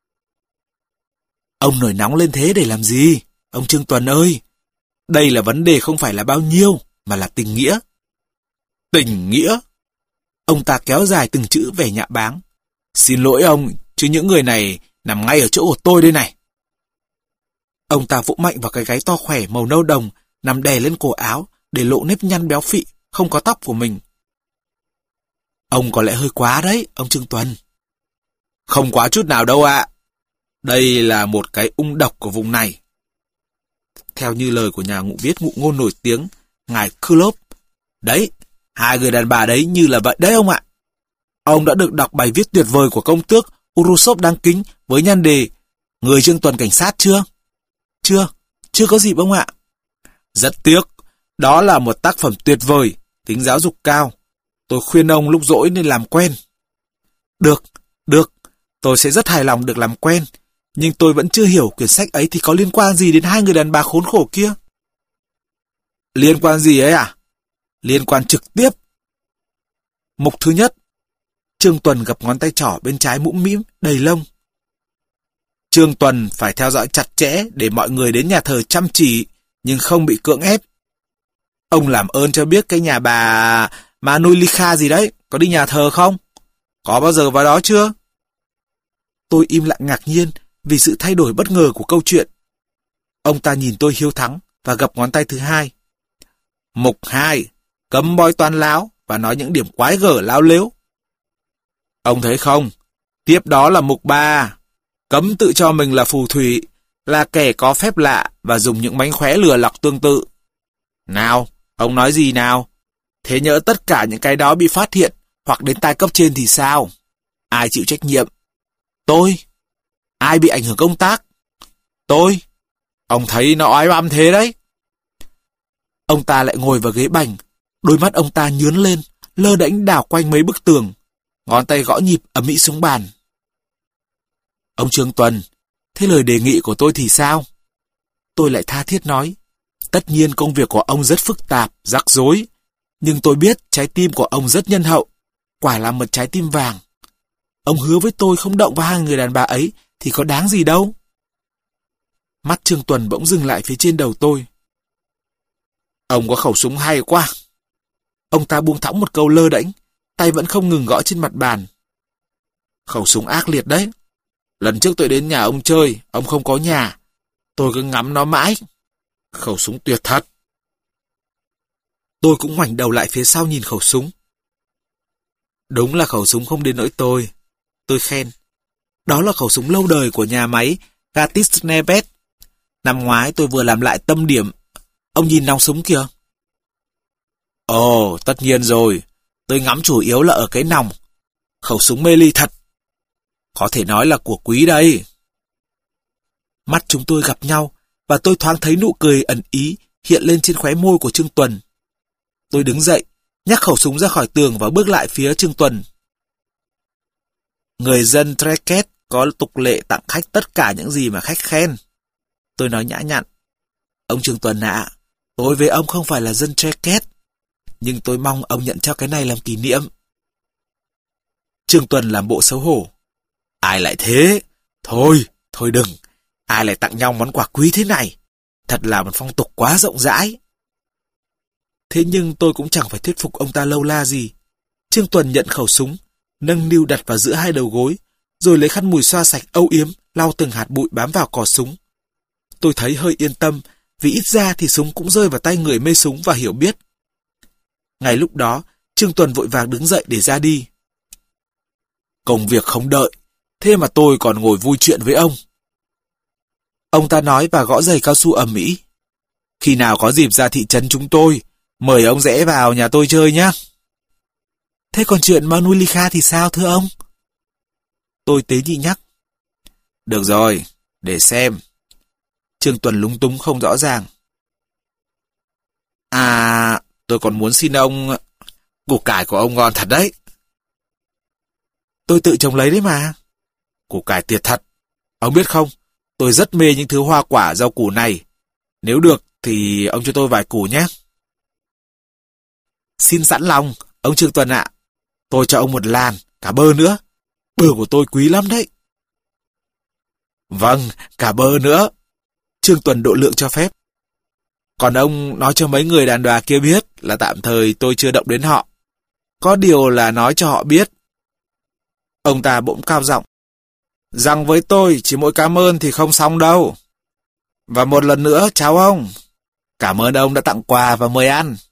Ông nổi nóng lên thế để làm gì? Ông Trương Tuần ơi! Đây là vấn đề không phải là bao nhiêu, mà là tình nghĩa. Tình nghĩa? Ông ta kéo dài từng chữ vẻ nhạ báng. Xin lỗi ông, chứ những người này nằm ngay ở chỗ của tôi đây này. Ông ta vỗ mạnh vào cái gáy to khỏe màu nâu đồng nằm đè lên cổ áo để lộ nếp nhăn béo phị, không có tóc của mình. Ông có lẽ hơi quá đấy, ông Trương Tuần. Không quá chút nào đâu ạ. Đây là một cái ung độc của vùng này. Theo như lời của nhà ngụ viết ngụ ngôn nổi tiếng, ngài Krylov. Đấy, hai người đàn bà đấy như là vậy đấy ông ạ. Ông đã được đọc bài viết tuyệt vời của công tước Urusov đáng kính với nhan đề Người Trương Tuần cảnh sát chưa? Chưa, chưa có dịp ông ạ. Rất tiếc, đó là một tác phẩm tuyệt vời, tính giáo dục cao. Tôi khuyên ông lúc rỗi nên làm quen. Được, được, tôi sẽ rất hài lòng được làm quen. Nhưng tôi vẫn chưa hiểu quyển sách ấy thì có liên quan gì đến hai người đàn bà khốn khổ kia. Liên quan gì ấy à? Liên quan trực tiếp. Mục thứ nhất. Trương Tuần gập ngón tay trỏ bên trái mũm mĩm, đầy lông. Trương Tuần phải theo dõi chặt chẽ để mọi người đến nhà thờ chăm chỉ, nhưng không bị cưỡng ép. Ông làm ơn cho biết cái nhà bà Manulikha gì đấy, có đi nhà thờ không? Có bao giờ vào đó chưa? Tôi im lặng ngạc nhiên vì sự thay đổi bất ngờ của câu chuyện. Ông ta nhìn tôi hiếu thắng và gập ngón tay thứ hai. Mục hai, cấm bói toán láo và nói những điểm quái gở láo lếu. Ông thấy không? Tiếp đó là mục ba, cấm tự cho mình là phù thủy, là kẻ có phép lạ và dùng những mánh khóe lừa lọc tương tự. Nào, ông nói gì nào? Thế nhỡ tất cả những cái đó bị phát hiện hoặc đến tai cấp trên thì sao? Ai chịu trách nhiệm? Tôi. Ai bị ảnh hưởng công tác? Tôi. Ông thấy nó oái oăm thế đấy. Ông ta lại ngồi vào ghế bành, đôi mắt ông ta nhướn lên, lơ đễnh đảo quanh mấy bức tường, ngón tay gõ nhịp ầm ĩ xuống bàn. Ông Trương Tuần, thế lời đề nghị của tôi thì sao? Tôi lại tha thiết nói, tất nhiên công việc của ông rất phức tạp, rắc rối, nhưng tôi biết trái tim của ông rất nhân hậu, quả là một trái tim vàng. Ông hứa với tôi không động vào hai người đàn bà ấy thì có đáng gì đâu. Mắt Trương Tuần bỗng dừng lại phía trên đầu tôi. Ông có khẩu súng hay quá. Ông ta buông thõng một câu lơ đễnh, tay vẫn không ngừng gõ trên mặt bàn. Khẩu súng ác liệt đấy. Lần trước tôi đến nhà ông chơi, ông không có nhà. Tôi cứ ngắm nó mãi. Khẩu súng tuyệt thật. Tôi cũng ngoảnh đầu lại phía sau nhìn khẩu súng. Đúng là khẩu súng không đến nỗi tôi. Tôi khen. Đó là khẩu súng lâu đời của nhà máy Gatisnevet. Năm ngoái tôi vừa làm lại tâm điểm. Ông nhìn nòng súng kìa. Ồ, tất nhiên rồi. Tôi ngắm chủ yếu là ở cái nòng. Khẩu súng mê ly thật. Có thể nói là của quý đây. Mắt chúng tôi gặp nhau và tôi thoáng thấy nụ cười ẩn ý hiện lên trên khóe môi của Trương Tuần. Tôi đứng dậy, nhắc khẩu súng ra khỏi tường và bước lại phía Trương Tuần. Người dân Treket có tục lệ tặng khách tất cả những gì mà khách khen. Tôi nói nhã nhặn. Ông Trương Tuần ạ, tôi với ông không phải là dân Treket, nhưng tôi mong ông nhận cho cái này làm kỷ niệm. Trương Tuần làm bộ xấu hổ. Ai lại thế? Thôi, thôi đừng. Ai lại tặng nhau món quà quý thế này? Thật là một phong tục quá rộng rãi. Thế nhưng tôi cũng chẳng phải thuyết phục ông ta lâu la gì. Trương Tuần nhận khẩu súng, nâng niu đặt vào giữa hai đầu gối, rồi lấy khăn mùi xoa sạch âu yếm, lau từng hạt bụi bám vào cò súng. Tôi thấy hơi yên tâm, vì ít ra thì súng cũng rơi vào tay người mê súng và hiểu biết. Ngay lúc đó, Trương Tuần vội vàng đứng dậy để ra đi. Công việc không đợi, thế mà tôi còn ngồi vui chuyện với ông. Ông ta nói và gõ giày cao su ầm ĩ. Khi nào có dịp ra thị trấn chúng tôi, mời ông rẽ vào nhà tôi chơi nhé. Thế còn chuyện Manulica thì sao thưa ông? Tôi tế nhị nhắc. Được rồi, để xem. Trương Tuần lúng túng không rõ ràng. À, tôi còn muốn xin ông... Củ cải của ông ngon thật đấy. Tôi tự trồng lấy đấy mà. Củ cải tuyệt thật. Ông biết không, tôi rất mê những thứ hoa quả rau củ này. Nếu được thì ông cho tôi vài củ nhé. Xin sẵn lòng, ông Trương Tuần ạ. Tôi cho ông một làn, cả bơ nữa. Bơ của tôi quý lắm đấy. Vâng, cả bơ nữa. Trương Tuần độ lượng cho phép. Còn ông nói cho mấy người đàn đoà kia biết là tạm thời tôi chưa động đến họ. Có điều là nói cho họ biết. Ông ta bỗng cao giọng. Rằng với tôi chỉ mỗi cảm ơn thì không xong đâu. Và một lần nữa chào ông. Cảm ơn ông đã tặng quà và mời ăn.